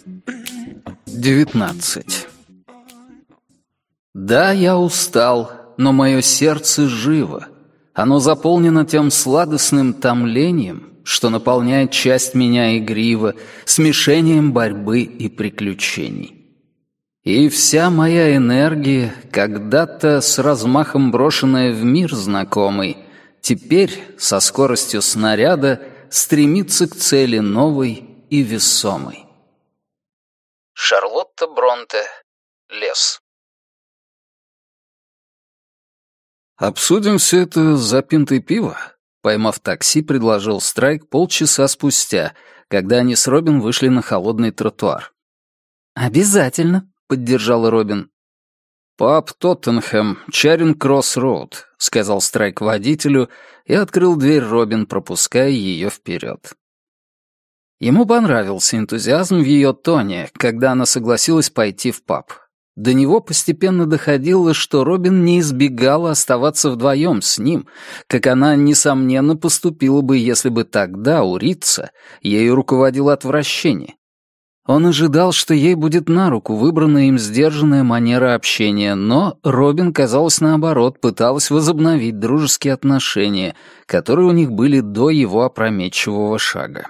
«19. Да, я устал, но мое сердце живо. Оно заполнено тем сладостным томлением, что наполняет часть меня игриво, смешением борьбы и приключений. И вся моя энергия, когда-то с размахом брошенная в мир знакомый, теперь, со скоростью снаряда, стремится к цели новой и весомой. Шарлотта Бронте. Лес. «Обсудим все это за пинтой пива?» Поймав такси, предложил Страйк полчаса спустя, когда они с Робин вышли на холодный тротуар. «Обязательно», — поддержала Робин. «Паб Тоттенхэм, Чаринг-Кросс-Роуд», — сказал Страйк водителю и открыл дверь Робин, пропуская ее вперед. Ему понравился энтузиазм в ее тоне, когда она согласилась пойти в паб. До него постепенно доходило, что Робин не избегала оставаться вдвоем с ним, как она, несомненно, поступила бы, если бы тогда у Рица ею руководило отвращение. Он ожидал, что ей будет на руку выбранная им сдержанная манера общения, но Робин, казалось, наоборот, пыталась возобновить дружеские отношения, которые у них были до его опрометчивого шага.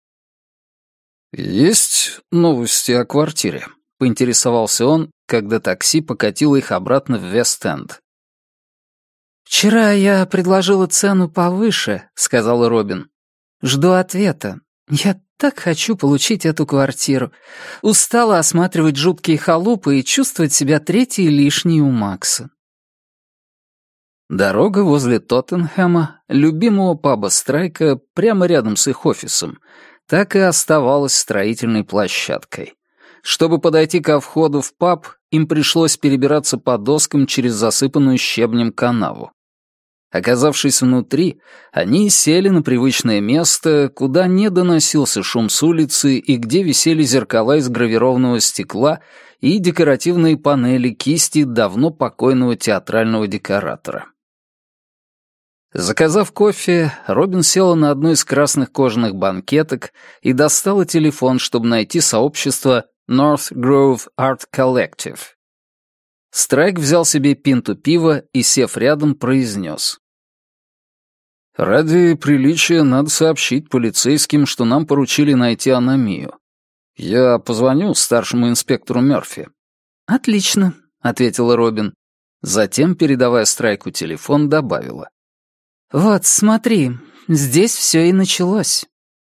«Есть новости о квартире?» — поинтересовался он, когда такси покатило их обратно в Вест-Энд. «Вчера я предложила цену повыше», — сказала Робин. «Жду ответа. Я так хочу получить эту квартиру. Устала осматривать жуткие халупы и чувствовать себя третьей лишней у Макса». Дорога возле Тоттенхэма, любимого паба Страйка, прямо рядом с их офисом, так и оставалась строительной площадкой. Чтобы подойти ко входу в паб, им пришлось перебираться по доскам через засыпанную щебнем канаву. Оказавшись внутри, они сели на привычное место, куда не доносился шум с улицы и где висели зеркала из гравированного стекла и декоративные панели кисти давно покойного театрального декоратора. Заказав кофе, Робин села на одну из красных кожаных банкеток и достала телефон, чтобы найти сообщество North Grove Art Collective. Страйк взял себе пинту пива и, сев рядом, произнес: «Ради приличия надо сообщить полицейским, что нам поручили найти Аномию. Я позвоню старшему инспектору Мёрфи». «Отлично», — ответила Робин. Затем, передавая Страйку телефон, добавила: «Вот, смотри, здесь все и началось».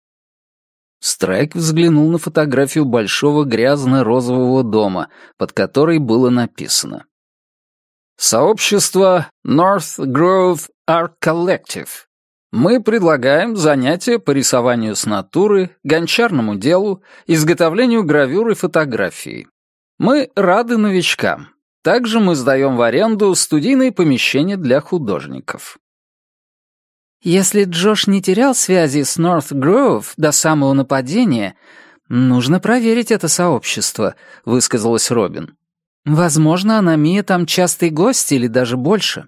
Страйк взглянул на фотографию большого грязно-розового дома, под которой было написано: «Сообщество North Grove Art Collective. Мы предлагаем занятия по рисованию с натуры, гончарному делу, изготовлению гравюр и фотографий. Мы рады новичкам. Также мы сдаем в аренду студийные помещения для художников». «Если Джош не терял связи с North Grove до самого нападения, нужно проверить это сообщество», — высказалась Робин. «Возможно, Аномия там частый гость или даже больше».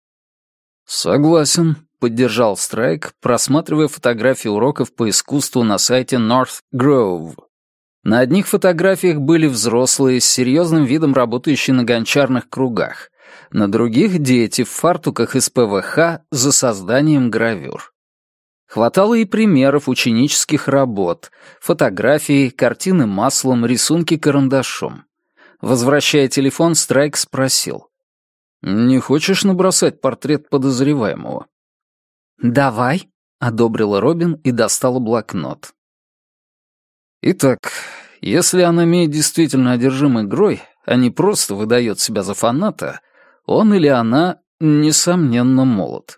«Согласен», — поддержал Страйк, просматривая фотографии уроков по искусству на сайте North Grove. На одних фотографиях были взрослые с серьезным видом работающие на гончарных кругах, на других — дети в фартуках из ПВХ за созданием гравюр. Хватало и примеров ученических работ, фотографии, картины маслом, рисунки карандашом. Возвращая телефон, Страйк спросил: «Не хочешь набросать портрет подозреваемого?» «Давай», — одобрила Робин и достала блокнот. «Итак, если Аномия действительно одержим игрой, а не просто выдает себя за фаната, он или она, несомненно, молод».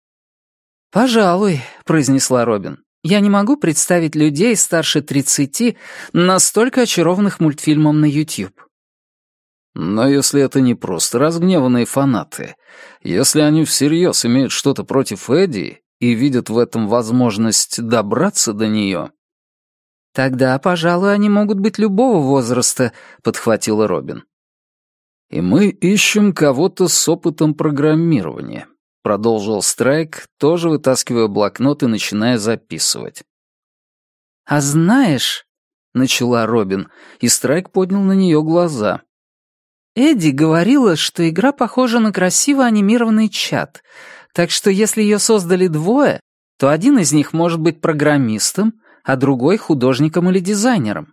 «Пожалуй», — произнесла Робин. «Я не могу представить людей старше 30, настолько очарованных мультфильмом на YouTube». «Но если это не просто разгневанные фанаты, если они всерьез имеют что-то против Эдди и видят в этом возможность добраться до нее...» «Тогда, пожалуй, они могут быть любого возраста», — подхватила Робин. «И мы ищем кого-то с опытом программирования», — продолжил Страйк, тоже вытаскивая блокнот и начиная записывать. «А знаешь...» — начала Робин, и Страйк поднял на нее глаза. Эдди говорила, что игра похожа на красиво анимированный чат, так что если ее создали двое, то один из них может быть программистом, а другой — художником или дизайнером.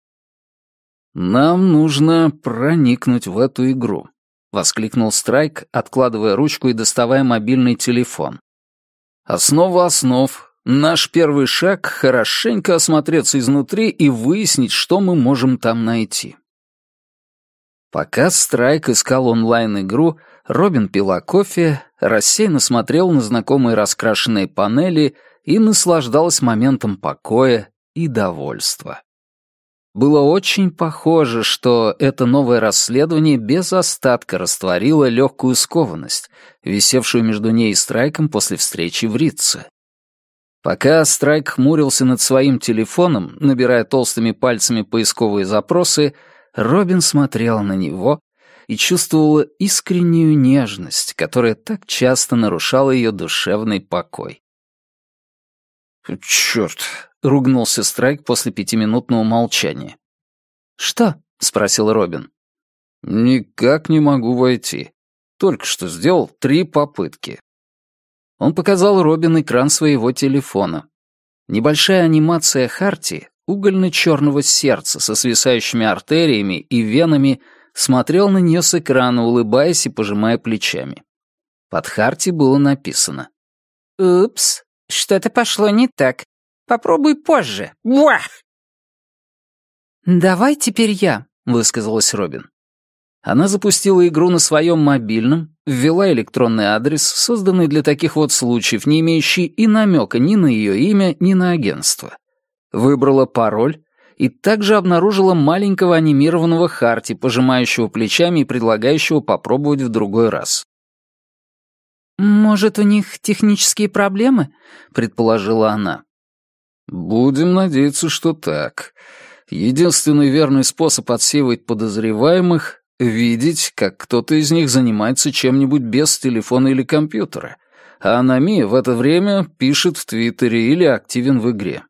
«Нам нужно проникнуть в эту игру», — воскликнул Страйк, откладывая ручку и доставая мобильный телефон. «Основа основ. Наш первый шаг — хорошенько осмотреться изнутри и выяснить, что мы можем там найти». Пока Страйк искал онлайн-игру, Робин пила кофе, рассеянно смотрел на знакомые раскрашенные панели и наслаждалась моментом покоя и довольства. Было очень похоже, что это новое расследование без остатка растворило легкую скованность, висевшую между ней и Страйком после встречи в Ритце. Пока Страйк хмурился над своим телефоном, набирая толстыми пальцами поисковые запросы, Робин смотрела на него и чувствовала искреннюю нежность, которая так часто нарушала ее душевный покой. «Чёрт!» — ругнулся Страйк после 5-минутного молчания. «Что?» — спросил Робин. «Никак не могу войти. Только что сделал 3 попытки». Он показал Робин экран своего телефона. Небольшая анимация Харти, угольно-черного сердца со свисающими артериями и венами, смотрел на нее с экрана, улыбаясь и пожимая плечами. Под Харти было написано: «Упс, что-то пошло не так. Попробуй позже. Буах!» «Давай теперь я», — высказалась Робин. Она запустила игру на своем мобильном, ввела электронный адрес, созданный для таких вот случаев, не имеющий и намека ни на ее имя, ни на агентство. Выбрала пароль и также обнаружила маленького анимированного Харти, пожимающего плечами и предлагающего попробовать в другой раз. «Может, у них технические проблемы?» — предположила она. «Будем надеяться, что так. Единственный верный способ отсеивать подозреваемых — видеть, как кто-то из них занимается чем-нибудь без телефона или компьютера, а Анами в это время пишет в Твиттере или активен в игре.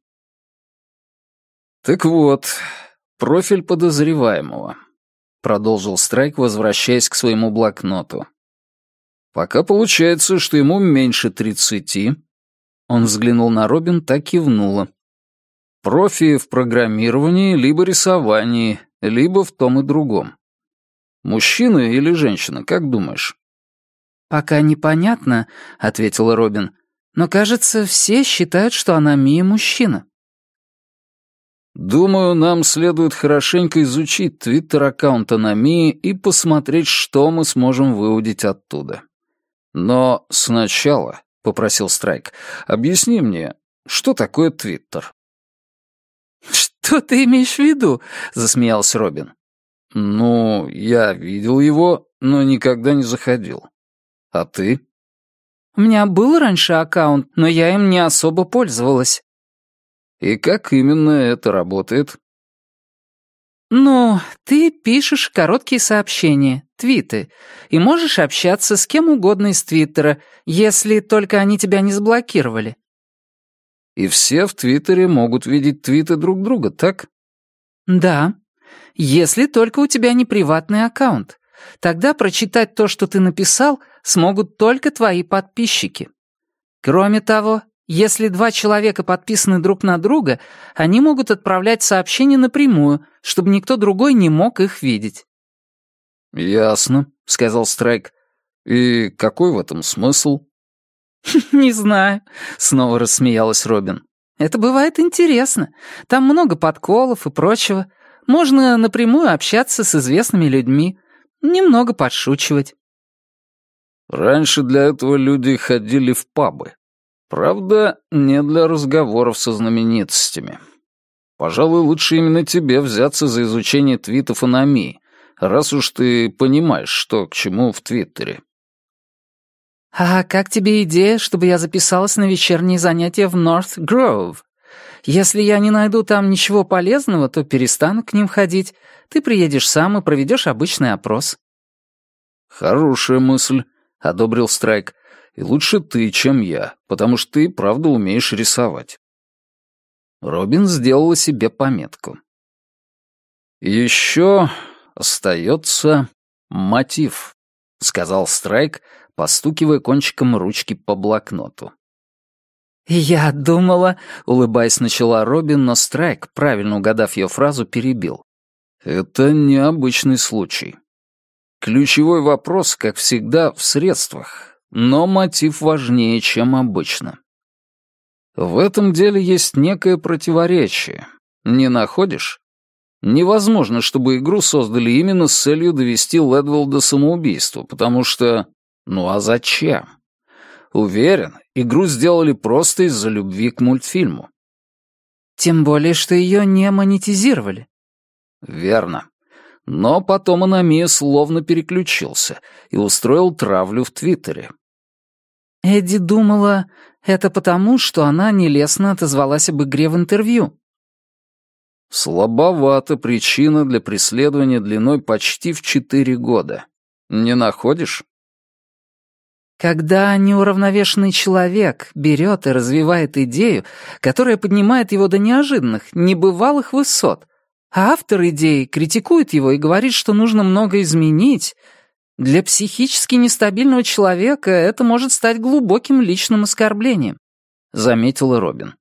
«Так вот, профиль подозреваемого», — продолжил Страйк, возвращаясь к своему блокноту. «Пока получается, что ему меньше 30. Он взглянул на Робин, так кивнула. «Профи в программировании, либо рисовании, либо в том и другом. Мужчина или женщина, как думаешь?» «Пока непонятно», — ответила Робин. «Но, кажется, все считают, что Анами мужчина». «Думаю, нам следует хорошенько изучить твиттер-аккаунт Анами и посмотреть, что мы сможем выудить оттуда. Но сначала, — попросил Страйк, — объясни мне, что такое Твиттер?» «Что ты имеешь в виду?» — засмеялся Робин. «Ну, я видел его, но никогда не заходил. А ты?» «У меня был раньше аккаунт, но я им не особо пользовалась». «И как именно это работает?» «Ну, ты пишешь короткие сообщения, твиты, и можешь общаться с кем угодно из Твиттера, если только они тебя не заблокировали». «И все в Твиттере могут видеть твиты друг друга, так?» «Да, если только у тебя не приватный аккаунт. Тогда прочитать то, что ты написал, смогут только твои подписчики. Кроме того, если 2 человека подписаны друг на друга, они могут отправлять сообщения напрямую, чтобы никто другой не мог их видеть». «Ясно», — сказал Страйк. «И какой в этом смысл?» «Не знаю», — снова рассмеялась Робин. «Это бывает интересно. Там много подколов и прочего. Можно напрямую общаться с известными людьми, немного подшучивать». «Раньше для этого люди ходили в пабы. Правда, не для разговоров со знаменитостями. Пожалуй, лучше именно тебе взяться за изучение твитов Анами, раз уж ты понимаешь, что к чему в Твиттере». «А как тебе идея, чтобы я записалась на вечерние занятия в Норт Гроув? Если я не найду там ничего полезного, то перестану к ним ходить. Ты приедешь сам и проведешь обычный опрос». «Хорошая мысль», — одобрил Страйк. «И лучше ты, чем я, потому что ты, правда, умеешь рисовать». Робин сделала себе пометку. «Еще остается «Мотив», — сказал Страйк, постукивая кончиком ручки по блокноту. «Я думала...» — улыбаясь, начала Робин, но Страйк, правильно угадав ее фразу, перебил. «Это необычный случай. Ключевой вопрос, как всегда, в средствах, но мотив важнее, чем обычно. В этом деле есть некое противоречие. Не находишь? Невозможно, чтобы игру создали именно с целью довести Лэдвелл до самоубийства, потому что... Ну а зачем? Уверен, игру сделали просто из-за любви к мультфильму». «Тем более, что ее не монетизировали». «Верно. Но потом Аномия словно переключился и устроил травлю в Твиттере». Эдди думала, это потому, что она нелестно отозвалась об игре в интервью. Слабовата причина для преследования длиной почти в 4 года. Не находишь? Когда неуравновешенный человек берет и развивает идею, которая поднимает его до неожиданных, небывалых высот, а автор идеи критикует его и говорит, что нужно много изменить, для психически нестабильного человека это может стать глубоким личным оскорблением», — заметила Робин.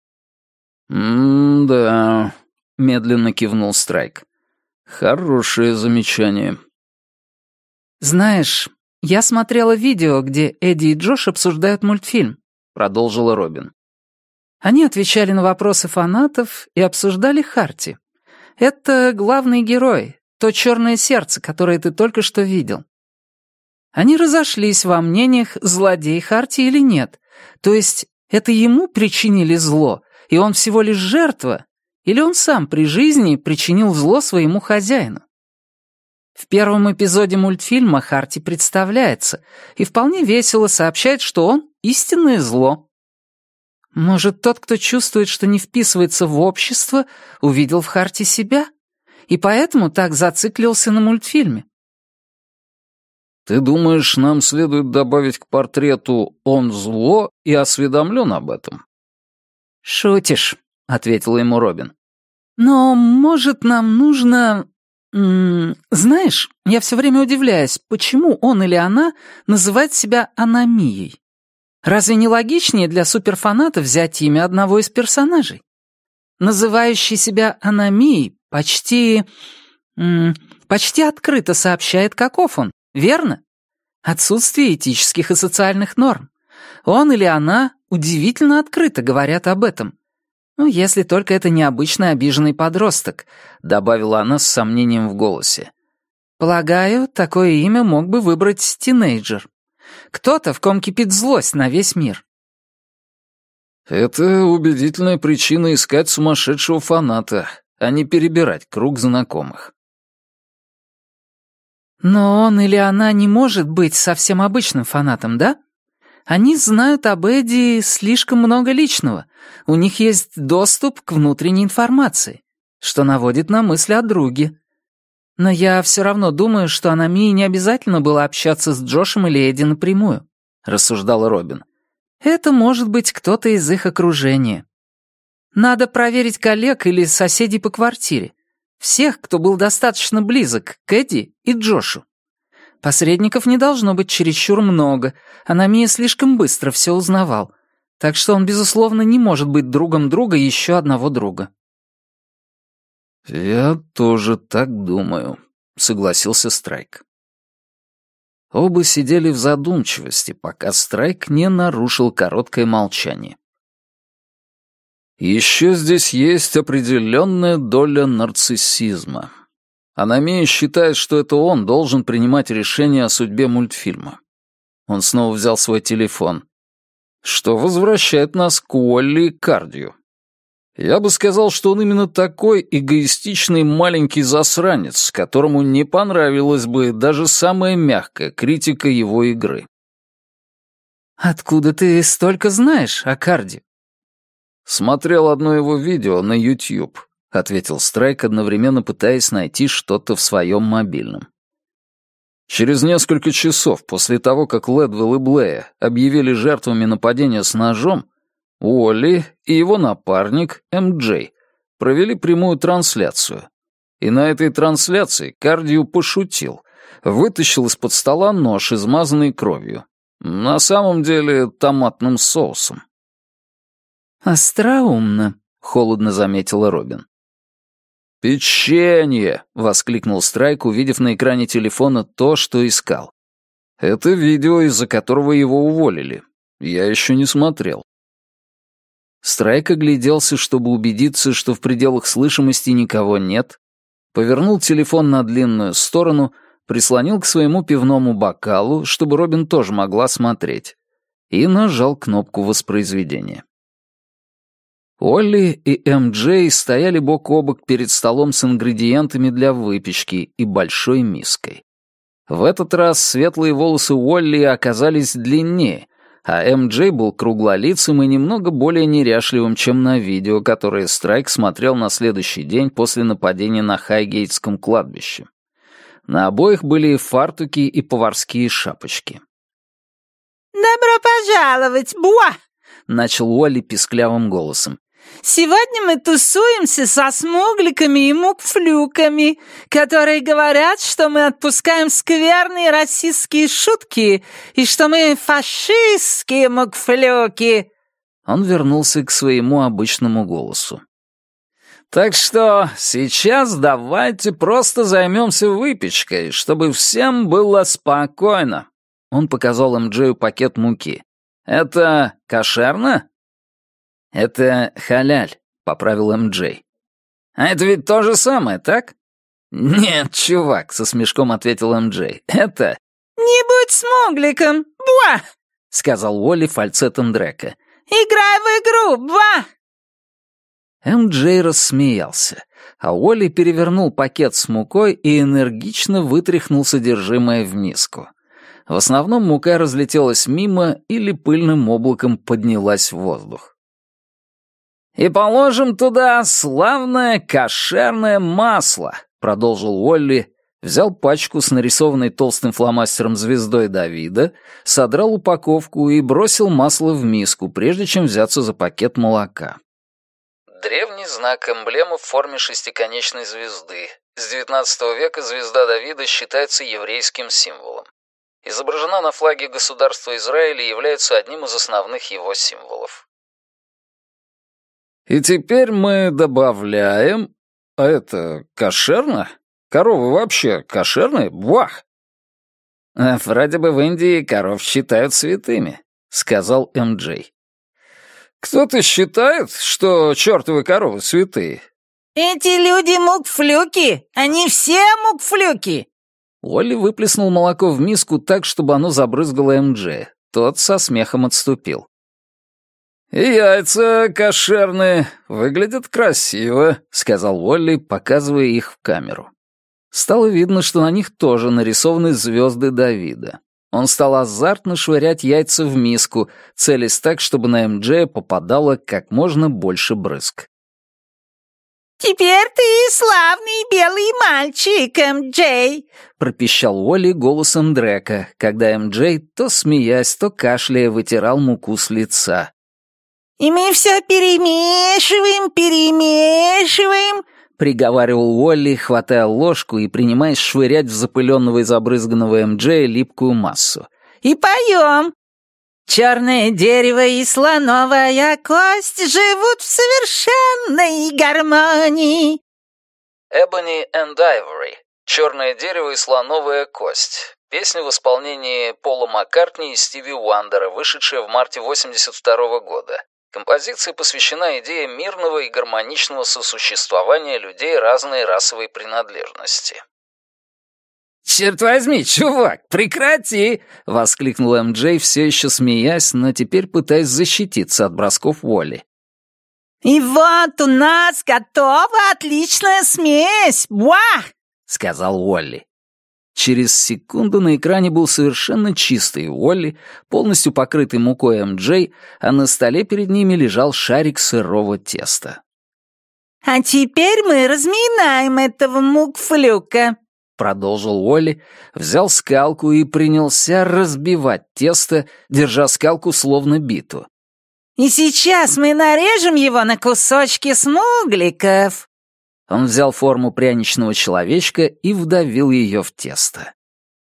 «Да», — медленно кивнул Страйк. «Хорошее замечание». «Знаешь, я смотрела видео, где Эдди и Джош обсуждают мультфильм», — продолжила Робин. «Они отвечали на вопросы фанатов и обсуждали Харти. Это главный герой, то черное сердце, которое ты только что видел. Они разошлись во мнениях, злодей Харти или нет. То есть это ему причинили зло, и он всего лишь жертва, или он сам при жизни причинил зло своему хозяину. В первом эпизоде мультфильма Харти представляется и вполне весело сообщает, что он истинное зло. Может, тот, кто чувствует, что не вписывается в общество, увидел в Харти себя, и поэтому так зациклился на мультфильме. «Ты думаешь, нам следует добавить к портрету «он зло» и осведомлен об этом?» «Шутишь», — ответила ему Робин. «Но, может, нам нужно... Знаешь, я все время удивляюсь, почему он или она называет себя Аномией. Разве не логичнее для суперфаната взять имя одного из персонажей? Называющий себя Аномией почти открыто сообщает, каков он, верно? Отсутствие этических и социальных норм. Он или она удивительно открыто говорят об этом. Ну, если только это необычный обиженный подросток», — добавила она с сомнением в голосе. «Полагаю, такое имя мог бы выбрать тинейджер. Кто-то, в ком кипит злость на весь мир». «Это убедительная причина искать сумасшедшего фаната, а не перебирать круг знакомых». «Но он или она не может быть совсем обычным фанатом, да? Они знают об Эдди слишком много личного. У них есть доступ к внутренней информации, что наводит на мысли о друге. Но я все равно думаю, что Аномии не обязательно было общаться с Джошем или Эдди напрямую», — рассуждала Робин. «Это может быть кто-то из их окружения. Надо проверить коллег или соседей по квартире. Всех, кто был достаточно близок к Эдди и Джошу. Посредников не должно быть чересчур много, Аномия слишком быстро все узнавал, так что он, безусловно, не может быть другом друга еще одного друга». «Я тоже так думаю», — согласился Страйк. Оба сидели в задумчивости, пока Страйк не нарушил короткое молчание. «Еще здесь есть определенная доля нарциссизма. Аномия считает, что это он должен принимать решение о судьбе мультфильма». Он снова взял свой телефон. «Что возвращает нас к Уолли и Кардию. Я бы сказал, что он именно такой эгоистичный маленький засранец, которому не понравилась бы даже самая мягкая критика его игры». «Откуда ты столько знаешь о Карди?» «Смотрел одно его видео на YouTube», — ответил Страйк, одновременно пытаясь найти что-то в своем мобильном. Через несколько часов после того, как Лэдвелл и Блея объявили жертвами нападения с ножом, Уолли и его напарник, М.Джей, провели прямую трансляцию. И на этой трансляции Кардию пошутил, Вытащил из-под стола нож, измазанный кровью. На самом деле томатным соусом. «Остроумно», — холодно заметила Робин. «Печенье!» — воскликнул Страйк, увидев на экране телефона то, что искал. «Это видео, из-за которого его уволили. Я еще не смотрел». Страйк огляделся, чтобы убедиться, что в пределах слышимости никого нет, повернул телефон на длинную сторону, прислонил к своему пивному бокалу, чтобы Робин тоже могла смотреть, и нажал кнопку воспроизведения. Олли и Джей стояли бок о бок перед столом с ингредиентами для выпечки и большой миской. В этот раз светлые волосы Олли оказались длиннее, а Джей был круглолицым и немного более неряшливым, чем на видео, которое Страйк смотрел на следующий день после нападения на Хайгейтском кладбище. На обоих были фартуки и поварские шапочки. «Добро пожаловать, Буа!» — начал Олли писклявым голосом. «Сегодня мы тусуемся со смугликами и мукфлюками, которые говорят, что мы отпускаем скверные расистские шутки и что мы фашистские мукфлюки». Он вернулся к своему обычному голосу. «Так что сейчас давайте просто займемся выпечкой, чтобы всем было спокойно». Он показал Джею пакет муки. «Это кошерно?» «Это халяль», — поправил Джей. «А это ведь то же самое, так?» «Нет, чувак», — со смешком ответил Джей. «Это...» «Не будь смугликом, Буа!» — сказал Уолли фальцетом Дрека. «Играй в игру, Буа!» Джей рассмеялся, а Уолли перевернул пакет с мукой и энергично вытряхнул содержимое в миску. В основном мука разлетелась мимо или пыльным облаком поднялась в воздух. «И положим туда славное кошерное масло», — продолжил Уолли, взял пачку с нарисованной толстым фломастером звездой Давида, содрал упаковку и бросил масло в миску, прежде чем взяться за пакет молока. Древний знак, эмблема в форме шестиконечной звезды. С XIX века звезда Давида считается еврейским символом. Изображена на флаге государства Израиль и является одним из основных его символов. И теперь мы добавляем... А это кошерно? Коровы вообще кошерные? Бах! Вроде бы в Индии коров считают святыми, сказал Джей. Кто-то считает, что чертовы коровы святые? «Эти люди мукфлюки! Они все мукфлюки!» Олли выплеснул молоко в миску так, чтобы оно забрызгало Джея. Тот со смехом отступил. «И яйца кошерные, выглядят красиво», — сказал Уолли, показывая их в камеру. Стало видно, что на них тоже нарисованы звезды Давида. Он стал азартно швырять яйца в миску, целясь так, чтобы на Джея попадало как можно больше брызг. «Теперь ты славный белый мальчик, Джей», — пропищал Уолли голосом Дрека, когда Джей, то смеясь, то кашляя, вытирал муку с лица. «И мы все перемешиваем», — приговаривал Уолли, хватая ложку и принимаясь швырять в запыленного и забрызганного Джея липкую массу. «И поем. Черное дерево и слоновая кость живут в совершенной гармонии». Ebony and Ivory. Черное дерево и слоновая кость. Песня в исполнении Пола Маккартни и Стиви Уандера, вышедшая в марте 1982 года. Композиция посвящена идее мирного и гармоничного сосуществования людей разной расовой принадлежности. «Черт возьми, чувак, прекрати!» — воскликнул Джей, все еще смеясь, но теперь пытаясь защититься от бросков Уолли. «И вот у нас готова отличная смесь! Буа!» — сказал Уолли. Через секунду на экране был совершенно чистый Уолли, полностью покрытый мукой Джей, а на столе перед ними лежал шарик сырого теста. «А теперь мы разминаем этого мукфлюка», — продолжил Уолли, взял скалку и принялся разбивать тесто, держа скалку словно биту. «И сейчас мы нарежем его на кусочки смугликов». Он взял форму пряничного человечка и вдавил ее в тесто.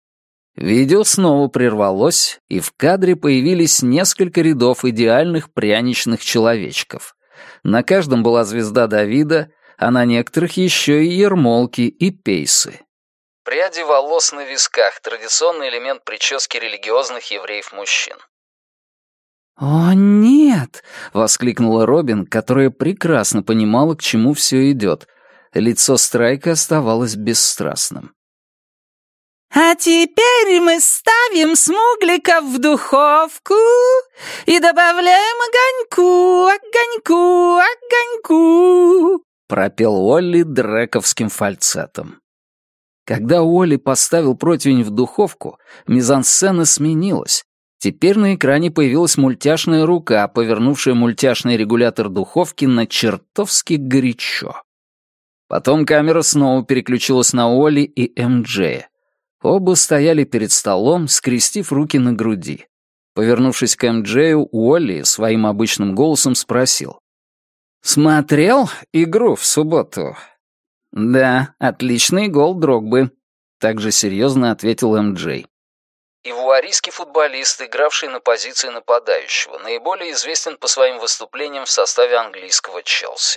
Видео снова прервалось, и в кадре появились несколько рядов идеальных пряничных человечков. На каждом была звезда Давида, а на некоторых еще и ермолки и пейсы. Пряди волос на висках — традиционный элемент прически религиозных евреев-мужчин. «О, нет!» — воскликнула Робин, которая прекрасно понимала, к чему все идет. Лицо Страйка оставалось бесстрастным. «А теперь мы ставим смугликов в духовку и добавляем огоньку, огоньку», — пропел Уолли дрековским фальцетом. Когда Уолли поставил противень в духовку, мизансцена сменилась. Теперь на экране появилась мультяшная рука, повернувшая мультяшный регулятор духовки на чертовски горячо. Потом камера снова переключилась на Уолли и Джея. Оба стояли перед столом, скрестив руки на груди. Повернувшись к Джею, Уолли своим обычным голосом спросил. «Смотрел игру в субботу?» «Да, отличный гол Дрогбы», — также серьезно ответил Джей. Ивуарийский футболист, игравший на позиции нападающего, наиболее известен по своим выступлениям в составе английского Челси.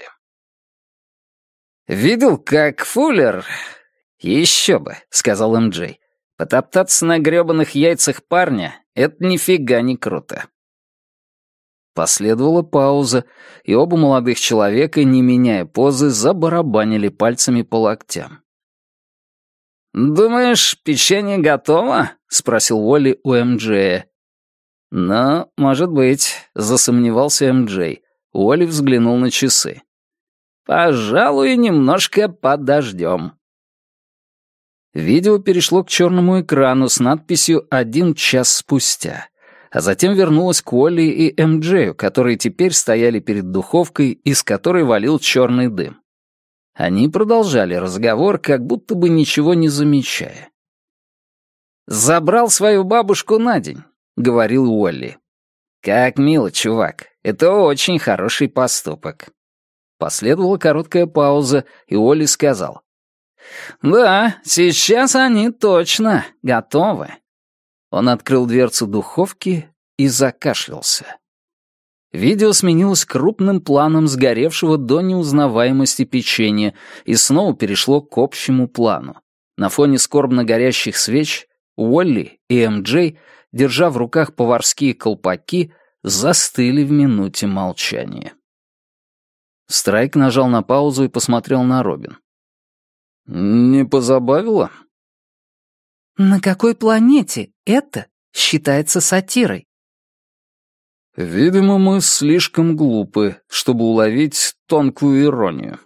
«Видел, как Фуллер...» «Еще бы», — сказал Джей. «Потоптаться на грёбаных яйцах парня — это нифига не круто». Последовала пауза, и оба молодых человека, не меняя позы, забарабанили пальцами по локтям. «Думаешь, печенье готово?» — спросил Уолли у Джея. «Ну, может быть», — засомневался Джей. Уолли взглянул на часы. «Пожалуй, немножко подождем». Видео перешло к черному экрану с надписью «1 час спустя», а затем вернулось к Уолли и Джею, которые теперь стояли перед духовкой, из которой валил черный дым. Они продолжали разговор, как будто бы ничего не замечая. «Забрал свою бабушку на день», — говорил Уолли. «Как мило, чувак. Это очень хороший поступок». Последовала короткая пауза, и Уолли сказал. «Да, сейчас они точно готовы». Он открыл дверцу духовки и закашлялся. Видео сменилось крупным планом сгоревшего до неузнаваемости печенья и снова перешло к общему плану. На фоне скорбно горящих свеч Уолли и Джей, держа в руках поварские колпаки, застыли в минуте молчания. Страйк нажал на паузу и посмотрел на Робин. «Не позабавило?» «На какой планете это считается сатирой?» «Видимо, мы слишком глупы, чтобы уловить тонкую иронию».